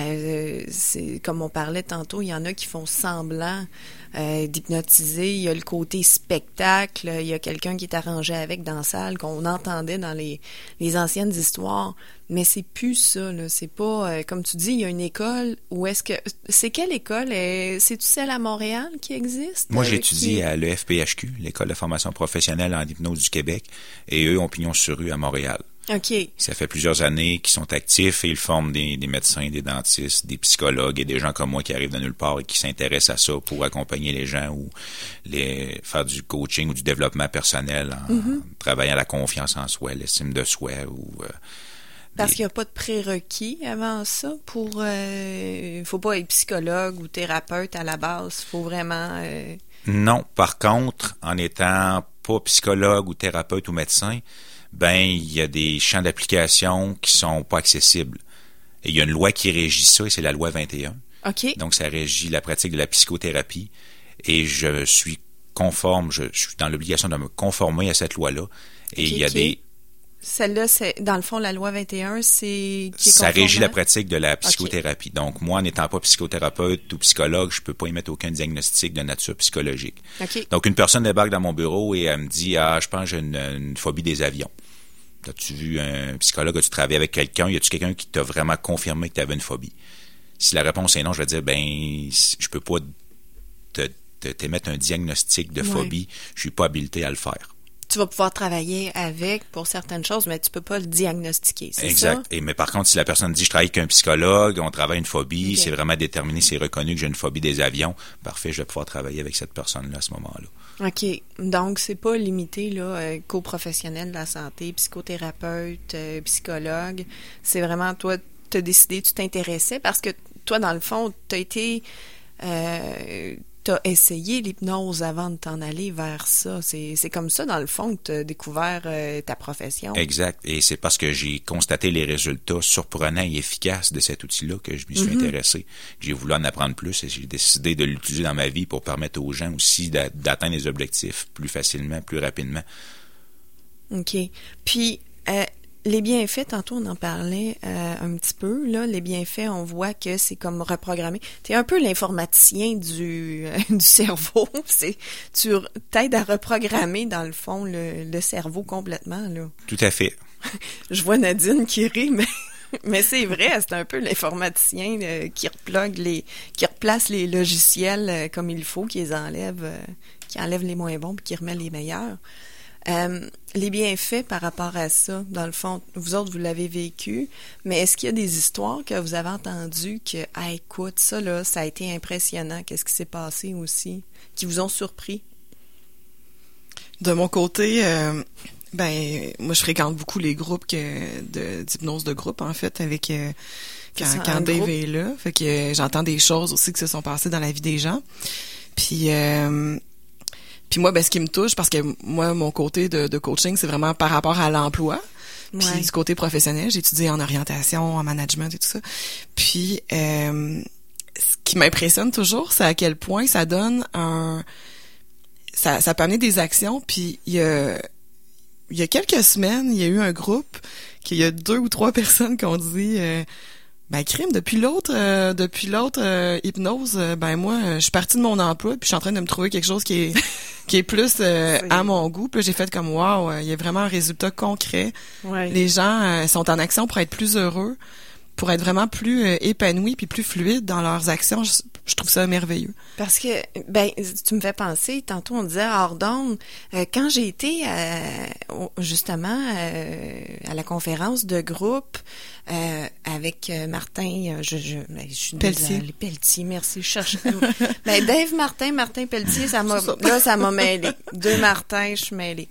C'est comme on parlait tantôt, il y en a qui font semblant d'hypnotiser. Il y a le côté spectacle. Il y a quelqu'un qui est arrangé avec dans la salle qu'on entendait dans les anciennes histoires. Mais c'est plus ça, là. C'est pas, comme tu dis, il y a une école où est-ce que... C'est quelle école? C'est-tu celle à Montréal qui existe? Moi, j'étudie à l'EFPHQ, l'École de formation professionnelle en hypnose du Québec, et eux ont pignon sur rue à Montréal. OK. Ça fait plusieurs années qu'ils sont actifs et ils forment des médecins, des dentistes, des psychologues et des gens comme moi qui arrivent de nulle part et qui s'intéressent à ça pour accompagner les gens ou faire du coaching ou du développement personnel en travaillant la confiance en soi, l'estime de soi ou... Parce qu'il n'y a pas de prérequis avant ça pour... faut pas être psychologue ou thérapeute à la base. Faut vraiment... Non. Par contre, en étant pas psychologue ou thérapeute ou médecin, il y a des champs d'application qui sont pas accessibles. Et il y a une loi qui régit ça, et c'est la loi 21. OK. Donc, ça régit la pratique de la psychothérapie. Et je suis conforme, je suis dans l'obligation de me conformer à cette loi-là. Et il y a des... Celle-là, c'est dans le fond, la loi 21, c'est... Ça régit la pratique de la psychothérapie. Donc, moi, en n'étant pas psychothérapeute ou psychologue, je peux pas émettre aucun diagnostic de nature psychologique. Donc, une personne débarque dans mon bureau et elle me dit « je pense que j'ai une phobie des avions. » As-tu vu un psychologue? As-tu travaillé avec quelqu'un? Y a-tu quelqu'un qui t'a vraiment confirmé que tu avais une phobie? Si la réponse est non, je vais dire je peux pas t'émettre un diagnostic de phobie. Je suis pas habilité à le faire. Tu vas pouvoir travailler avec pour certaines choses, mais tu peux pas le diagnostiquer, c'est exact. Ça? Mais par contre, si la personne dit « je travaille avec un psychologue, on travaille une phobie, c'est vraiment déterminé, c'est reconnu que j'ai une phobie des avions », parfait, je vais pouvoir travailler avec cette personne-là à ce moment-là. OK. Donc, c'est pas limité là, qu'aux professionnels de la santé, psychothérapeute, psychologue. C'est vraiment, toi, tu as décidé, tu t'intéressais parce que toi, dans le fond, tu as été... t'as essayé l'hypnose avant de t'en aller vers ça. C'est comme ça, dans le fond, que tu as découvert ta profession. Exact. Et c'est parce que j'ai constaté les résultats surprenants et efficaces de cet outil-là que je m'y suis intéressé. J'ai voulu en apprendre plus et j'ai décidé de l'utiliser dans ma vie pour permettre aux gens aussi d'atteindre les objectifs plus facilement, plus rapidement. OK. Puis, les bienfaits, tantôt on en parlait un petit peu, là, les bienfaits, on voit que c'est comme reprogrammé. Tu es un peu l'informaticien du cerveau. Tu t'aides à reprogrammer, dans le fond, le cerveau complètement, là. Tout à fait. Je vois Nadine qui rit, mais c'est vrai, c'est un peu l'informaticien qui replace les logiciels comme il faut, qui enlève les moins bons puis qui remet les meilleurs. Les bienfaits par rapport à ça, dans le fond, vous autres, vous l'avez vécu, mais est-ce qu'il y a des histoires que vous avez entendues que, écoute, ça, là, ça a été impressionnant, qu'est-ce qui s'est passé aussi, qui vous ont surpris? De mon côté, moi, je fréquente beaucoup les groupes d'hypnose de groupe, en fait, avec quand Dave est là. Fait que j'entends des choses aussi qui se sont passées dans la vie des gens. Puis moi, ce qui me touche, parce que moi, mon côté de coaching, c'est vraiment par rapport à l'emploi. Puis du côté professionnel, j'ai étudié en orientation, en management et tout ça. Puis ce qui m'impressionne toujours, c'est à quel point ça donne ça peut amener des actions. Puis il y a quelques semaines, il y a eu un groupe qu'il y a 2 ou 3 personnes qui ont dit crime, depuis l'autre hypnose, moi, je suis partie de mon emploi puis je suis en train de me trouver quelque chose qui est plus à mon goût. Puis là, j'ai fait comme wow, il y a vraiment un résultat concret. Ouais. Les gens sont en action pour être plus heureux, pour être vraiment plus épanouis puis plus fluides dans leurs actions. Je trouve ça merveilleux. Parce que, tu me fais penser, tantôt on disait hors d'onde, quand j'ai été justement à la conférence de groupe avec Martin, je suis Pelletier. Pelletier, merci, je cherche. Dave Martin Pelletier, ça m'a mêlé. 2 Martin, je suis mêlée.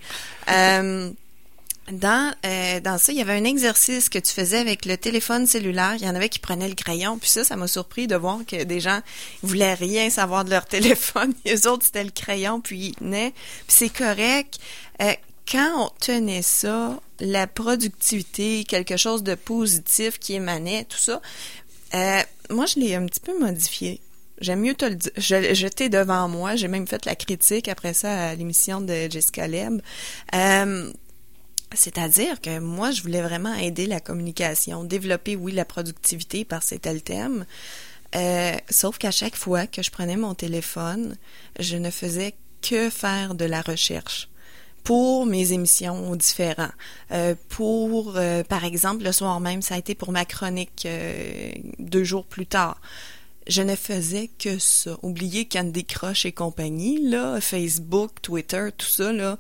Dans ça, il y avait un exercice que tu faisais avec le téléphone cellulaire. Il y en avait qui prenaient le crayon. Puis ça m'a surpris de voir que des gens voulaient rien savoir de leur téléphone. Les autres, c'était le crayon, puis ils tenaient. Puis c'est correct. Quand on tenait ça, la productivité, quelque chose de positif qui émanait, tout ça, moi, je l'ai un petit peu modifié. J'aime mieux te le dire. Je t'ai devant moi. J'ai même fait la critique après ça à l'émission de Jessica Leb. C'est-à-dire que moi, je voulais vraiment aider la communication, développer, la productivité, parce que c'était le thème. Sauf qu'à chaque fois que je prenais mon téléphone, je ne faisais que faire de la recherche pour mes émissions différentes. Par exemple, le soir même, ça a été pour ma chronique 2 jours plus tard. Je ne faisais que ça. Oubliez Candy Crush et compagnie, là, Facebook, Twitter, tout ça, là,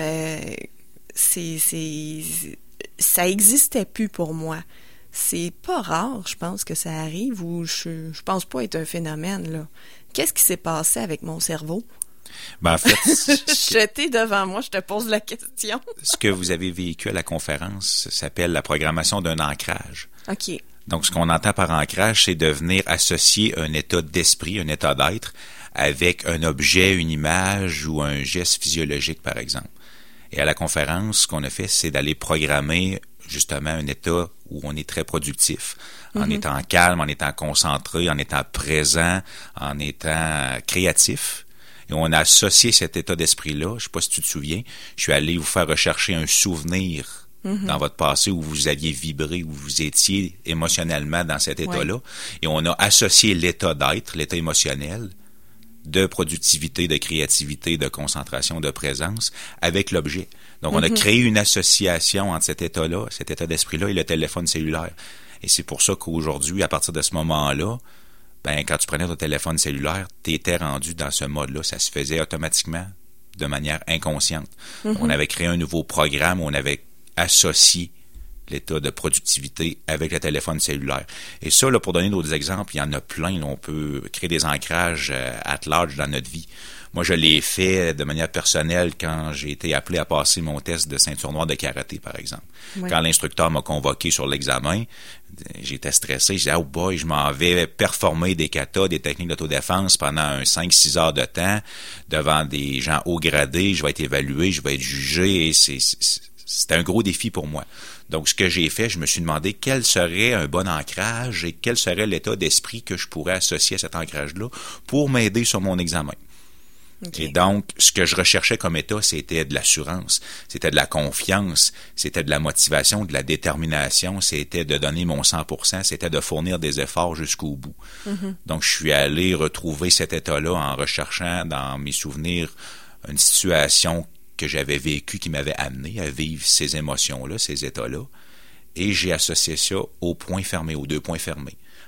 ça existait plus pour moi. C'est pas rare, je pense, que ça arrive, ou je pense pas être un phénomène, là. Qu'est-ce qui s'est passé avec mon cerveau? En fait, J'étais devant moi, je te pose la question. Ce que vous avez vécu à la conférence s'appelle la programmation d'un ancrage. OK. Donc, ce qu'on entend par ancrage, c'est de venir associer un état d'esprit, un état d'être, avec un objet, une image ou un geste physiologique, par exemple. Et à la conférence, ce qu'on a fait, c'est d'aller programmer justement un état où on est très productif, en étant calme, en étant concentré, en étant présent, en étant créatif. Et on a associé cet état d'esprit-là, je ne sais pas si tu te souviens, je suis allé vous faire rechercher un souvenir dans votre passé où vous aviez vibré, où vous étiez émotionnellement dans cet état-là. Ouais. Et on a associé l'état d'être, l'état émotionnel, de productivité, de créativité, de concentration, de présence avec l'objet. Donc, on a créé une association entre cet état-là, cet état d'esprit-là et le téléphone cellulaire. Et c'est pour ça qu'aujourd'hui, à partir de ce moment-là, quand tu prenais ton téléphone cellulaire, tu étais rendu dans ce mode-là. Ça se faisait automatiquement, de manière inconsciente. On avait créé un nouveau programme où on avait associé l'état de productivité avec le téléphone cellulaire. Et ça, là, pour donner d'autres exemples, il y en a plein. Là, on peut créer des ancrages at large dans notre vie. Moi, je l'ai fait de manière personnelle quand j'ai été appelé à passer mon test de ceinture noire de karaté, par exemple. Oui. Quand l'instructeur m'a convoqué sur l'examen, j'étais stressé. Je disais, oh boy, je m'en vais performer des katas, des techniques d'autodéfense pendant 5-6 heures de temps devant des gens haut gradés. Je vais être évalué, je vais être jugé. Et c'était un gros défi pour moi. Donc, ce que j'ai fait, je me suis demandé quel serait un bon ancrage et quel serait l'état d'esprit que je pourrais associer à cet ancrage-là pour m'aider sur mon examen. Okay. Et donc, ce que je recherchais comme état, c'était de l'assurance, c'était de la confiance, c'était de la motivation, de la détermination, c'était de donner mon 100%, c'était de fournir des efforts jusqu'au bout. Donc, je suis allé retrouver cet état-là en recherchant dans mes souvenirs une situation que j'avais vécue qui m'avait amené à vivre ces émotions-là, ces états-là, et j'ai associé ça aux points fermés, aux 2 points fermés.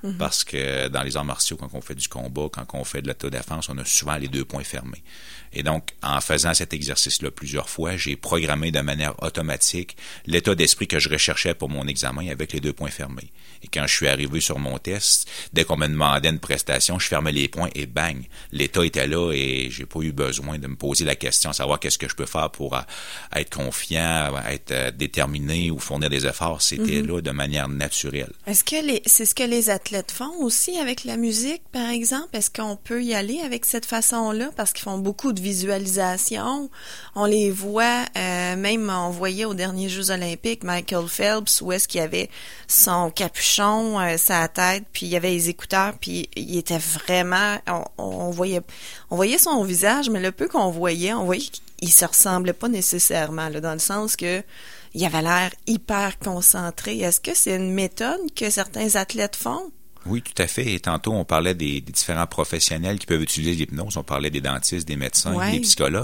Parce que dans les arts martiaux, quand on fait du combat, quand on fait de l'autodéfense, on a souvent les 2 poings fermés. Et donc, en faisant cet exercice-là plusieurs fois, j'ai programmé de manière automatique l'état d'esprit que je recherchais pour mon examen avec les 2 poings fermés. Et quand je suis arrivé sur mon test, dès qu'on me demandait une prestation, je fermais les poings et bang, l'état était là et j'ai pas eu besoin de me poser la question, savoir qu'est-ce que je peux faire pour être confiant, être déterminé ou fournir des efforts. C'était là de manière naturelle. Est-ce que c'est ce que les athlètes font aussi avec la musique, par exemple? Est-ce qu'on peut y aller avec cette façon-là? Parce qu'ils font beaucoup de visualisation. On les voit, même on voyait aux derniers Jeux olympiques, Michael Phelps, où est-ce qu'il y avait son capuchon, sa tête, puis il y avait les écouteurs, puis il était vraiment, on voyait son visage, mais le peu qu'on voyait, on voyait qu'il se ressemblait pas nécessairement, là, dans le sens que il avait l'air hyper concentré. Est-ce que c'est une méthode que certains athlètes font? Oui, tout à fait. Et tantôt, on parlait des différents professionnels qui peuvent utiliser l'hypnose. On parlait des dentistes, des médecins, des psychologues.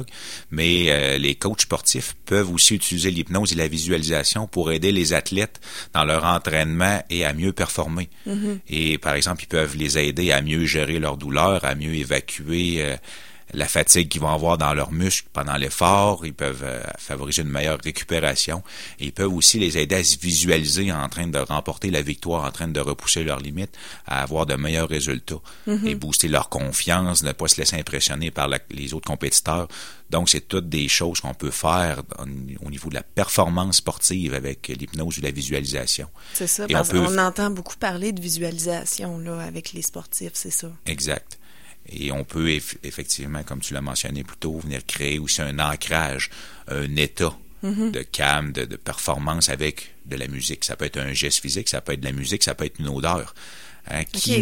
Mais les coachs sportifs peuvent aussi utiliser l'hypnose et la visualisation pour aider les athlètes dans leur entraînement et à mieux performer. Et par exemple, ils peuvent les aider à mieux gérer leur douleur, à mieux évacuer la fatigue qu'ils vont avoir dans leurs muscles pendant l'effort. Ils peuvent favoriser une meilleure récupération. Et ils peuvent aussi les aider à se visualiser en train de remporter la victoire, en train de repousser leurs limites, à avoir de meilleurs résultats et booster leur confiance, ne pas se laisser impressionner par les autres compétiteurs. Donc, c'est toutes des choses qu'on peut faire au niveau de la performance sportive avec l'hypnose ou la visualisation. C'est ça, parce qu'on entend beaucoup parler de visualisation là avec les sportifs, c'est ça. Exact. Et on peut effectivement, comme tu l'as mentionné plus tôt, venir créer aussi un ancrage, un état de calme, de performance avec de la musique. Ça peut être un geste physique, ça peut être de la musique, ça peut être une odeur. Hein,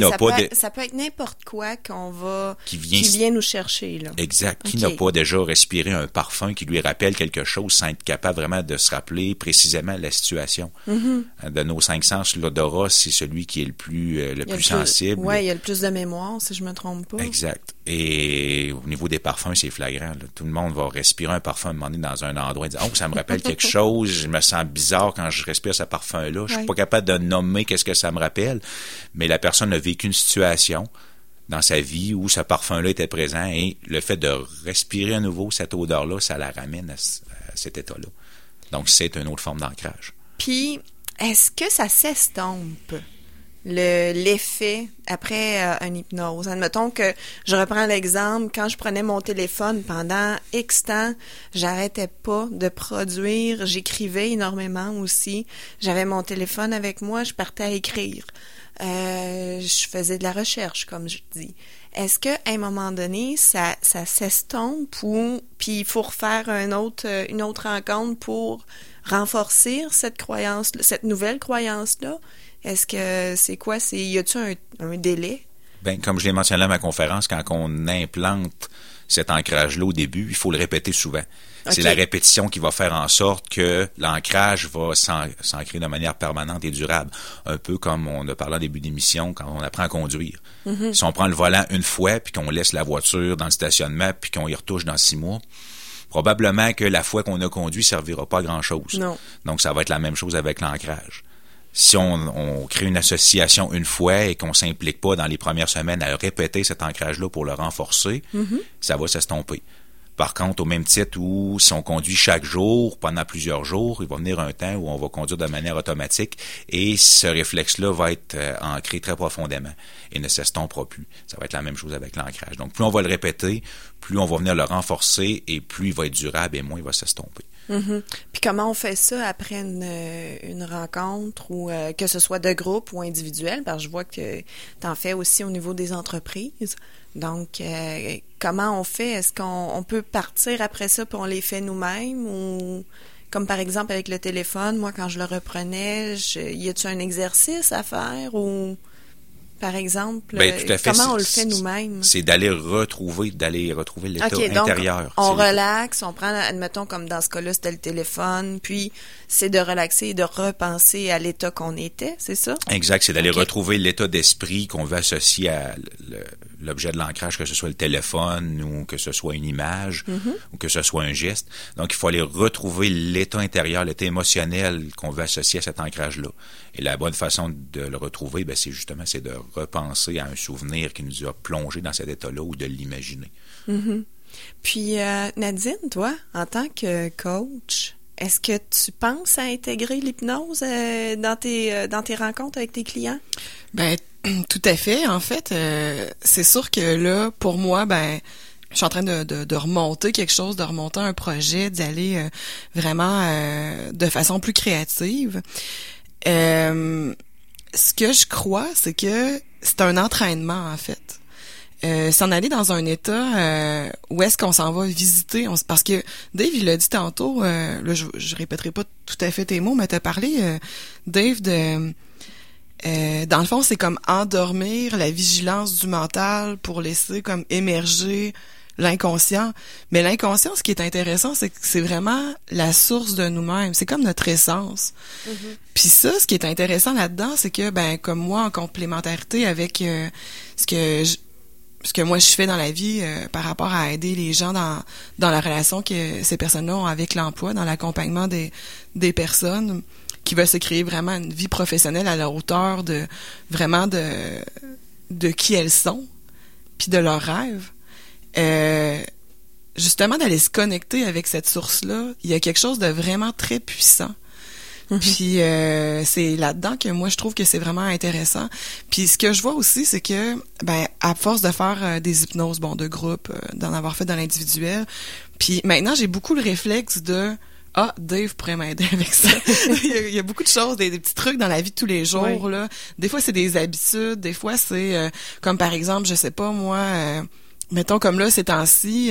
ça peut être n'importe quoi qui vient nous chercher. Là. Exact. Qui n'a pas déjà respiré un parfum qui lui rappelle quelque chose sans être capable vraiment de se rappeler précisément la situation. De nos 5 sens, l'odorat, c'est celui qui est le plus sensible. Oui, il y a le plus de mémoire, si je me trompe pas. Exact. Et au niveau des parfums, c'est flagrant. Là. Tout le monde va respirer un parfum, demander dans un endroit, dire « Oh, ça me rappelle quelque chose, je me sens bizarre quand je respire ce parfum-là. Je suis pas capable de nommer qu'est-ce que ça me rappelle. » Mais la personne a vécu une situation dans sa vie où ce parfum-là était présent et le fait de respirer à nouveau cette odeur-là, ça la ramène à cet état-là. Donc, c'est une autre forme d'ancrage. Puis, est-ce que ça s'estompe? L'effet après une hypnose. Admettons que je reprends l'exemple, quand je prenais mon téléphone pendant X temps, j'arrêtais pas de produire, j'écrivais énormément aussi. J'avais mon téléphone avec moi, je partais à écrire. Je faisais de la recherche, comme je dis. Est-ce qu'à un moment donné, ça s'estompe ou puis il faut refaire une autre rencontre pour renforcer cette croyance, cette nouvelle croyance-là? Est-ce que c'est quoi? Y a-t-il un délai? Bien, comme je l'ai mentionné à ma conférence, quand on implante cet ancrage-là au début, il faut le répéter souvent. C'est la répétition qui va faire en sorte que l'ancrage va s'ancrer de manière permanente et durable. Un peu comme on a parlé en début d'émission quand on apprend à conduire. Si on prend le volant une fois, puis qu'on laisse la voiture dans le stationnement, puis qu'on y retouche dans 6 mois, probablement que la fois qu'on a conduit ne servira pas à grand-chose. Non. Donc, ça va être la même chose avec l'ancrage. Si on crée une association une fois et qu'on s'implique pas dans les premières semaines à répéter cet ancrage-là pour le renforcer, ça va s'estomper. Par contre, au même titre où si on conduit chaque jour, pendant plusieurs jours, il va venir un temps où on va conduire de manière automatique et ce réflexe-là va être ancré très profondément et ne s'estompera plus. Ça va être la même chose avec l'ancrage. Donc, plus on va le répéter, plus on va venir le renforcer et plus il va être durable et moins il va s'estomper. Puis comment on fait ça après une rencontre ou que ce soit de groupe ou individuel? Parce que je vois que tu en fais aussi au niveau des entreprises. Donc, comment on fait? Est-ce qu'on peut partir après ça puis on les fait nous-mêmes ou comme par exemple avec le téléphone, moi quand je le reprenais, y a-t-il un exercice à faire ou par exemple, tout à fait, comment on le fait nous-mêmes? C'est d'aller retrouver l'état intérieur. Donc, on relaxe, on prend, admettons, comme dans ce cas-là, c'était le téléphone, puis c'est de relaxer et de repenser à l'état qu'on était, c'est ça? Exact, c'est d'aller retrouver l'état d'esprit qu'on veut associer à l'objet de l'ancrage, que ce soit le téléphone ou que ce soit une image ou que ce soit un geste. Donc, il faut aller retrouver l'état intérieur, l'état émotionnel qu'on veut associer à cet ancrage-là. Et la bonne façon de le retrouver, ben, c'est de repenser à un souvenir qui nous a plongé dans cet état-là ou de l'imaginer. Puis, Nadine, toi, en tant que coach, est-ce que tu penses à intégrer l'hypnose dans tes rencontres avec tes clients? Ben, tout à fait. En fait, c'est sûr que là, pour moi, ben, je suis en train de remonter quelque chose, de remonter un projet, d'y aller vraiment de façon plus créative. Ce que je crois, c'est que c'est un entraînement, en fait. S'en aller dans un état où est-ce qu'on s'en va visiter, parce que Dave, il l'a dit tantôt, là, je répéterai pas tout à fait tes mots, mais t'as parlé, Dave, de dans le fond, c'est comme endormir la vigilance du mental pour laisser comme émerger l'inconscient. Mais l'inconscient, ce qui est intéressant, c'est que c'est vraiment la source de nous-mêmes. C'est comme notre essence. Puis ça, ce qui est intéressant là-dedans, c'est que, ben, comme moi, en complémentarité avec ce que moi je fais dans la vie par rapport à aider les gens dans la relation que ces personnes-là ont avec l'emploi, dans l'accompagnement des personnes qui veulent se créer vraiment une vie professionnelle à la hauteur de vraiment de qui elles sont, puis de leurs rêves. Justement, d'aller se connecter avec cette source-là, il y a quelque chose de vraiment très puissant. Puis c'est là-dedans que moi je trouve que c'est vraiment intéressant. Puis ce que je vois aussi, c'est que ben à force de faire des hypnoses de groupe, d'en avoir fait dans l'individuel, puis maintenant j'ai beaucoup le réflexe de Dave pourrait m'aider avec ça. il y a beaucoup de choses, des petits trucs dans la vie de tous les jours là. Des fois c'est des habitudes, des fois c'est comme par exemple, je sais pas moi, mettons comme là ces temps-ci,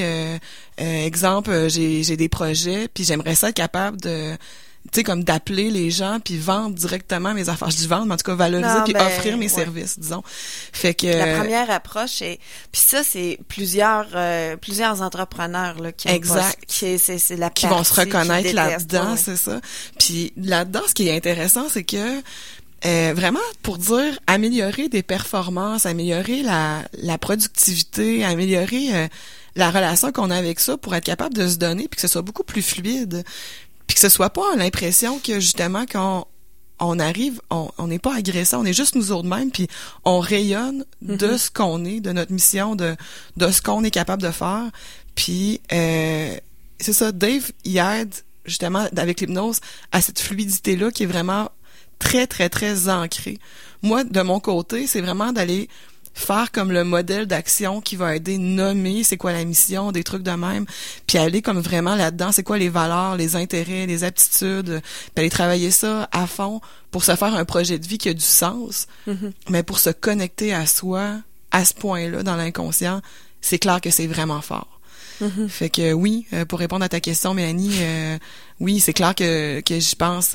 exemple, j'ai des projets, puis j'aimerais ça être capable de tu sais, comme d'appeler les gens puis vendre directement mes affaires. Je dis vendre, mais en tout cas valoriser puis offrir mes services, disons. Fait que la première approche est, puis ça c'est plusieurs entrepreneurs là qui c'est la qui vont se reconnaître là-dedans, c'est ça. Puis là-dedans, ce qui est intéressant, c'est que vraiment pour dire améliorer des performances, améliorer la productivité, améliorer la relation qu'on a avec ça pour être capable de se donner puis que ce soit beaucoup plus fluide. Puis que ce soit pas l'impression que justement quand on arrive, on n'est pas agressant, on est juste nous autres mêmes, puis on rayonne de ce qu'on est, de notre mission, de ce qu'on est capable de faire. Puis c'est ça, Dave, il aide justement avec l'hypnose à cette fluidité-là qui est vraiment très, très, très ancrée. Moi, de mon côté, c'est vraiment d'aller faire comme le modèle d'action qui va aider nommer c'est quoi la mission, des trucs de même, puis aller comme vraiment là-dedans, c'est quoi les valeurs, les intérêts, les aptitudes, puis aller travailler ça à fond pour se faire un projet de vie qui a du sens, mais pour se connecter à soi, à ce point-là, dans l'inconscient, c'est clair que c'est vraiment fort. Fait que oui, pour répondre à ta question, Mélanie, oui, c'est clair que j'y pense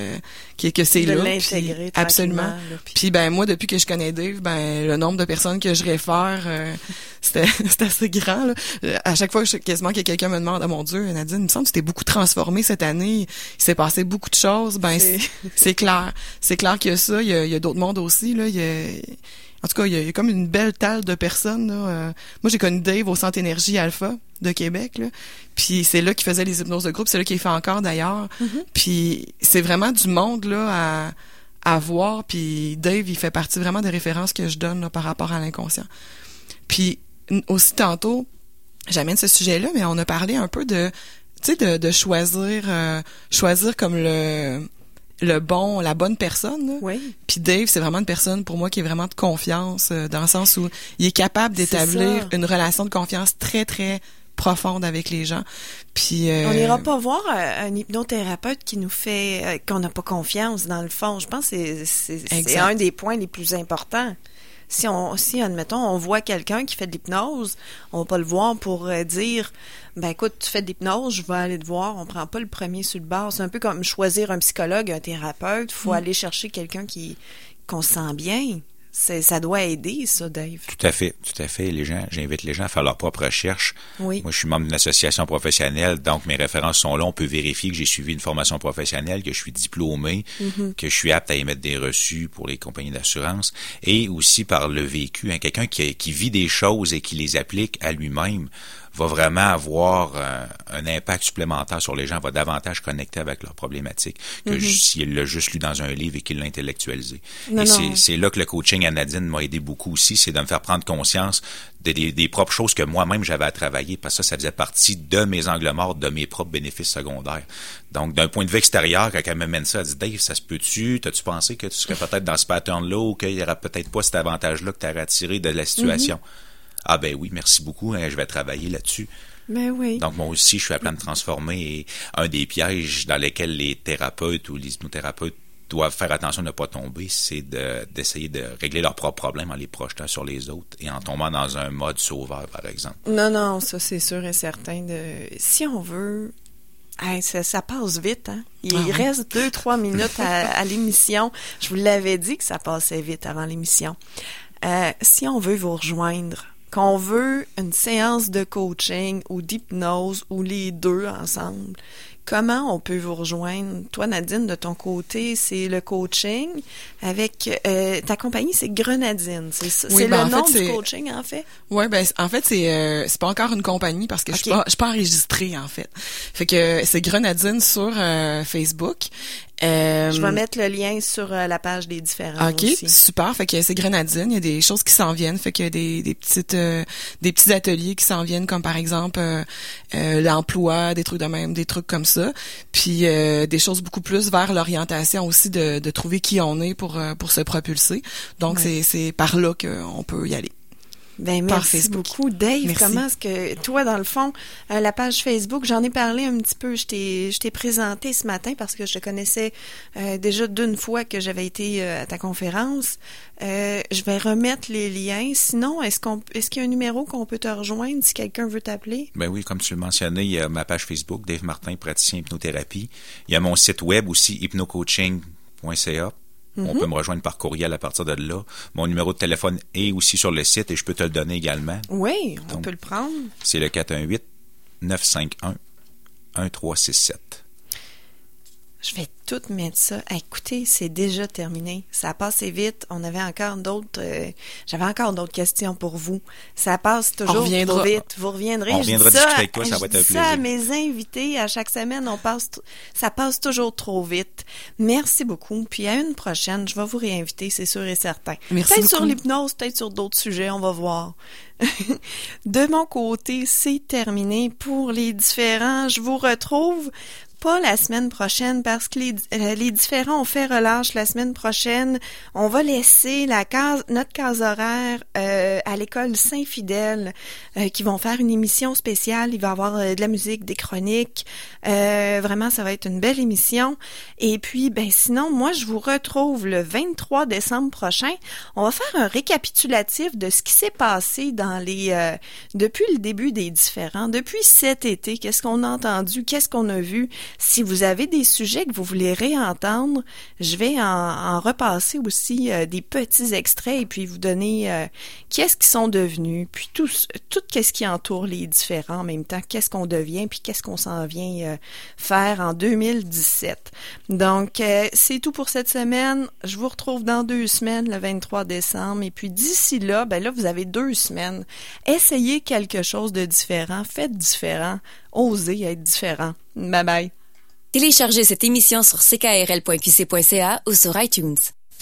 que c'est de là. L'intégrer puis, absolument. Là, puis ben moi, depuis que je connais Dave, ben le nombre de personnes que je réfère, c'est assez grand. Là. À chaque fois quasiment que quelqu'un me demande, mon Dieu, Nadine, il me semble que tu t'es beaucoup transformée cette année. Il s'est passé beaucoup de choses. Ben c'est clair, qu'il y a ça. Il y a d'autres mondes aussi là. En tout cas, il y a comme une belle talle de personnes. Là. Moi, j'ai connu Dave au Centre Énergie Alpha de Québec. Là. Puis c'est là qu'il faisait les hypnoses de groupe. C'est là qu'il fait encore d'ailleurs. Puis c'est vraiment du monde là à voir. Puis Dave, il fait partie vraiment des références que je donne là, par rapport à l'inconscient. Puis aussi tantôt, j'amène ce sujet-là, mais on a parlé un peu de, tu sais, de choisir comme la bonne personne. Là. Oui. Puis Dave, c'est vraiment une personne pour moi qui est vraiment de confiance, dans le sens où il est capable d'établir une relation de confiance très, très profonde avec les gens. Puis on n'ira pas voir un hypnothérapeute qui nous fait qu'on n'a pas confiance dans le fond. Je pense que c'est un des points les plus importants. Si admettons, on voit quelqu'un qui fait de l'hypnose, on va pas le voir pour dire ben écoute, tu fais de l'hypnose, je vais aller te voir, on prend pas le premier sur le bord. C'est un peu comme choisir un psychologue, un thérapeute, faut aller chercher quelqu'un qu'on sent bien. ça doit aider, ça, Dave. Tout à fait. J'invite les gens à faire leur propre recherche. Oui. Moi, je suis membre d'une association professionnelle, donc mes références sont là. On peut vérifier que j'ai suivi une formation professionnelle, que je suis diplômé, que je suis apte à émettre des reçus pour les compagnies d'assurance, et aussi par le vécu. Hein, quelqu'un qui vit des choses et qui les applique à lui-même va vraiment avoir un impact supplémentaire sur les gens, va davantage connecter avec leurs problématiques que s'il l'a juste lu dans un livre et qu'il l'a intellectualisé. C'est là que le coaching à Nadine m'a aidé beaucoup aussi, c'est de me faire prendre conscience des propres choses que moi-même j'avais à travailler, parce que ça faisait partie de mes angles morts, de mes propres bénéfices secondaires. Donc, d'un point de vue extérieur, quand elle me mène ça, elle dit « Dave, ça se peut-tu? T'as-tu pensé que tu serais peut-être dans ce pattern-là ou qu'il y aurait peut-être pas cet avantage-là que tu aurais attiré de la situation? » Ah ben oui, merci beaucoup, hein, je vais travailler là-dessus. Ben oui. Donc moi aussi, je suis à plan de transformer, et un des pièges dans lesquels les thérapeutes ou les hypnothérapeutes doivent faire attention de ne pas tomber, c'est d'essayer de régler leurs propres problèmes en les projetant sur les autres et en tombant dans un mode sauveur, par exemple. Non, ça c'est sûr et certain. Si on veut... ça passe vite, hein? Il reste 2-3 minutes à l'émission. Je vous l'avais dit que ça passait vite avant l'émission. Si on veut vous rejoindre, qu'on veut une séance de coaching ou d'hypnose ou les deux ensemble, comment on peut vous rejoindre? Toi, Nadine, de ton côté, c'est le coaching avec ta compagnie, c'est Grenadine. C'est le nom du coaching, en fait? Oui, en fait, c'est pas encore une compagnie parce que je suis pas enregistrée, en fait. Fait que c'est Grenadine sur Facebook. Je vais mettre le lien sur la page des différents aussi. OK, super. Fait que c'est Grenadine. Il y a des choses qui s'en viennent. Fait qu'il y a des petits ateliers qui s'en viennent, comme par exemple l'emploi, des trucs de même, des trucs comme ça. Puis des choses beaucoup plus vers l'orientation aussi de trouver qui on est pour se propulser. Donc c'est par là qu'on peut y aller. Ben merci beaucoup, Dave. Merci. Comment est-ce que toi, dans le fond, la page Facebook, j'en ai parlé un petit peu. Je t'ai présenté ce matin parce que je te connaissais déjà d'une fois que j'avais été à ta conférence. Je vais remettre les liens. Sinon, est-ce qu'il y a un numéro qu'on peut te rejoindre si quelqu'un veut t'appeler? Ben oui, comme tu le mentionnais, il y a ma page Facebook, Dave Martin, praticien hypnothérapie. Il y a mon site web aussi, hypnocoaching.ca. On peut me rejoindre par courriel à partir de là. Mon numéro de téléphone est aussi sur le site et je peux te le donner également. Oui, on Donc, peut le prendre. C'est le 418-951-1367. Je vais tout mettre ça. Écoutez, c'est déjà terminé. Ça a passé vite. On avait encore j'avais encore d'autres questions pour vous. Ça passe toujours trop vite. Vous reviendrez. On reviendra discuter avec toi, ça va être un plaisir. Ça à mes invités à chaque semaine, ça passe toujours trop vite. Merci beaucoup. Puis à une prochaine, je vais vous réinviter, c'est sûr et certain. Merci peut-être beaucoup. sur l'hypnose, peut-être sur d'autres sujets, on va voir. De mon côté, c'est terminé pour les différents. Je vous retrouve pas la semaine prochaine parce que les différents ont fait relâche la semaine prochaine. On va laisser notre case horaire à l'école Saint-Fidèle qui vont faire une émission spéciale. Il va y avoir de la musique, des chroniques. Vraiment, ça va être une belle émission. Et puis, sinon, moi, je vous retrouve le 23 décembre prochain. On va faire un récapitulatif de ce qui s'est passé dans depuis le début des différents, depuis cet été. Qu'est-ce qu'on a entendu? Qu'est-ce qu'on a vu? Si vous avez des sujets que vous voulez réentendre, je vais en repasser aussi des petits extraits et puis vous donner qu'est-ce qu'ils sont devenus, puis tout qu'est-ce qui entoure les différents en même temps, qu'est-ce qu'on devient, puis qu'est-ce qu'on s'en vient faire en 2017. Donc, c'est tout pour cette semaine. Je vous retrouve dans 2 semaines, le 23 décembre. Et puis d'ici là, là, vous avez 2 semaines. Essayez quelque chose de différent, faites différent, osez être différent. Bye bye. Téléchargez cette émission sur ckrl.qc.ca ou sur iTunes.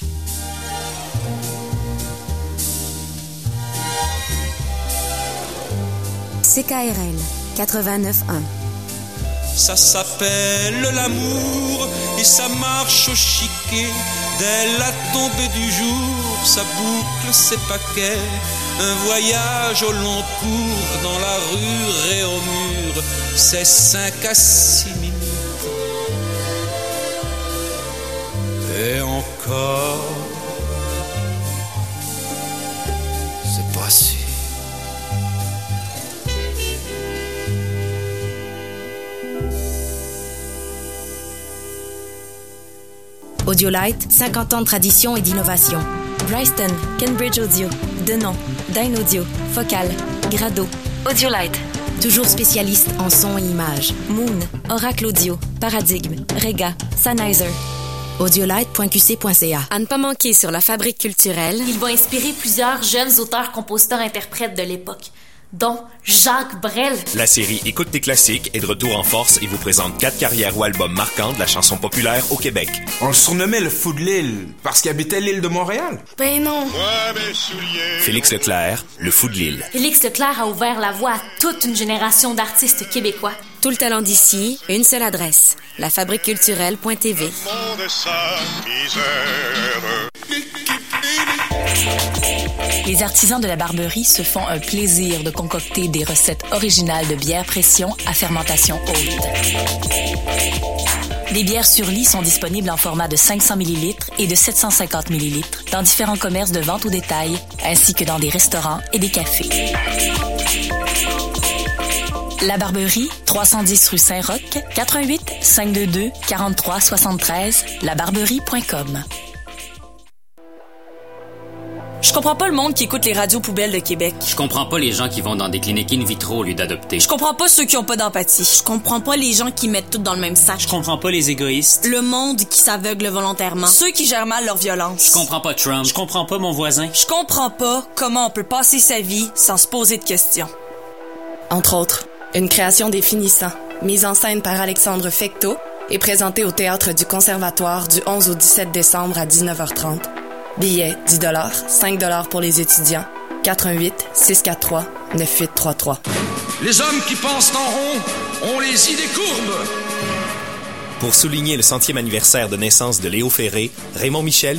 CKRL 89.1. Ça s'appelle l'amour et ça marche au chiquet. Dès la tombée du jour, ça boucle ses paquets. Un voyage au long cours dans la rue et au mur, c'est 5 à 6 minutes. Et encore, c'est pas sûr. Audiolite, 50 ans de tradition et d'innovation. Bryston, Cambridge Audio, Denon, Dyn Audio, Focal, Grado, Audiolite. Toujours spécialiste en son et images. Moon, Oracle Audio, Paradigme, Rega, Sennheiser. Audiolite.qc.ca. À ne pas manquer sur la Fabrique culturelle. Il va inspirer plusieurs jeunes auteurs, compositeurs, interprètes de l'époque, dont Jacques Brel. La série Écoute tes classiques est de retour en force et vous présente 4 carrières ou albums marquants de la chanson populaire au Québec. On le surnommait le Fou de l'île parce qu'il habitait l'île de Montréal. Ben non. Félix Leclerc, le Fou de l'île. Félix Leclerc a ouvert la voie à toute une génération d'artistes québécois. Tout le talent d'ici, une seule adresse. lafabriqueculturelle.tv. Les artisans de la Barberie se font un plaisir de concocter des recettes originales de bière pression à fermentation haute. Les bières sur lit sont disponibles en format de 500 ml et de 750 ml dans différents commerces de vente au détail, ainsi que dans des restaurants et des cafés. La Barberie, 310 rue Saint-Roch, 88 522 43 73, labarberie.com. Je comprends pas le monde qui écoute les radios poubelles de Québec. Je comprends pas les gens qui vont dans des cliniques in vitro au lieu d'adopter. Je comprends pas ceux qui ont pas d'empathie. Je comprends pas les gens qui mettent tout dans le même sac. Je comprends pas les égoïstes. Le monde qui s'aveugle volontairement. Ceux qui gèrent mal leur violence. Je comprends pas Trump. Je comprends pas mon voisin. Je comprends pas comment on peut passer sa vie sans se poser de questions. Entre autres, une création des Finissants, mise en scène par Alexandre Fecteau et présentée au Théâtre du Conservatoire du 11 au 17 décembre à 19h30. Billets 10 $, 5 $ pour les étudiants. 418-643-9833. Les hommes qui pensent en rond ont les idées courbes. Pour souligner le 100e anniversaire de naissance de Léo Ferré, Raymond Michel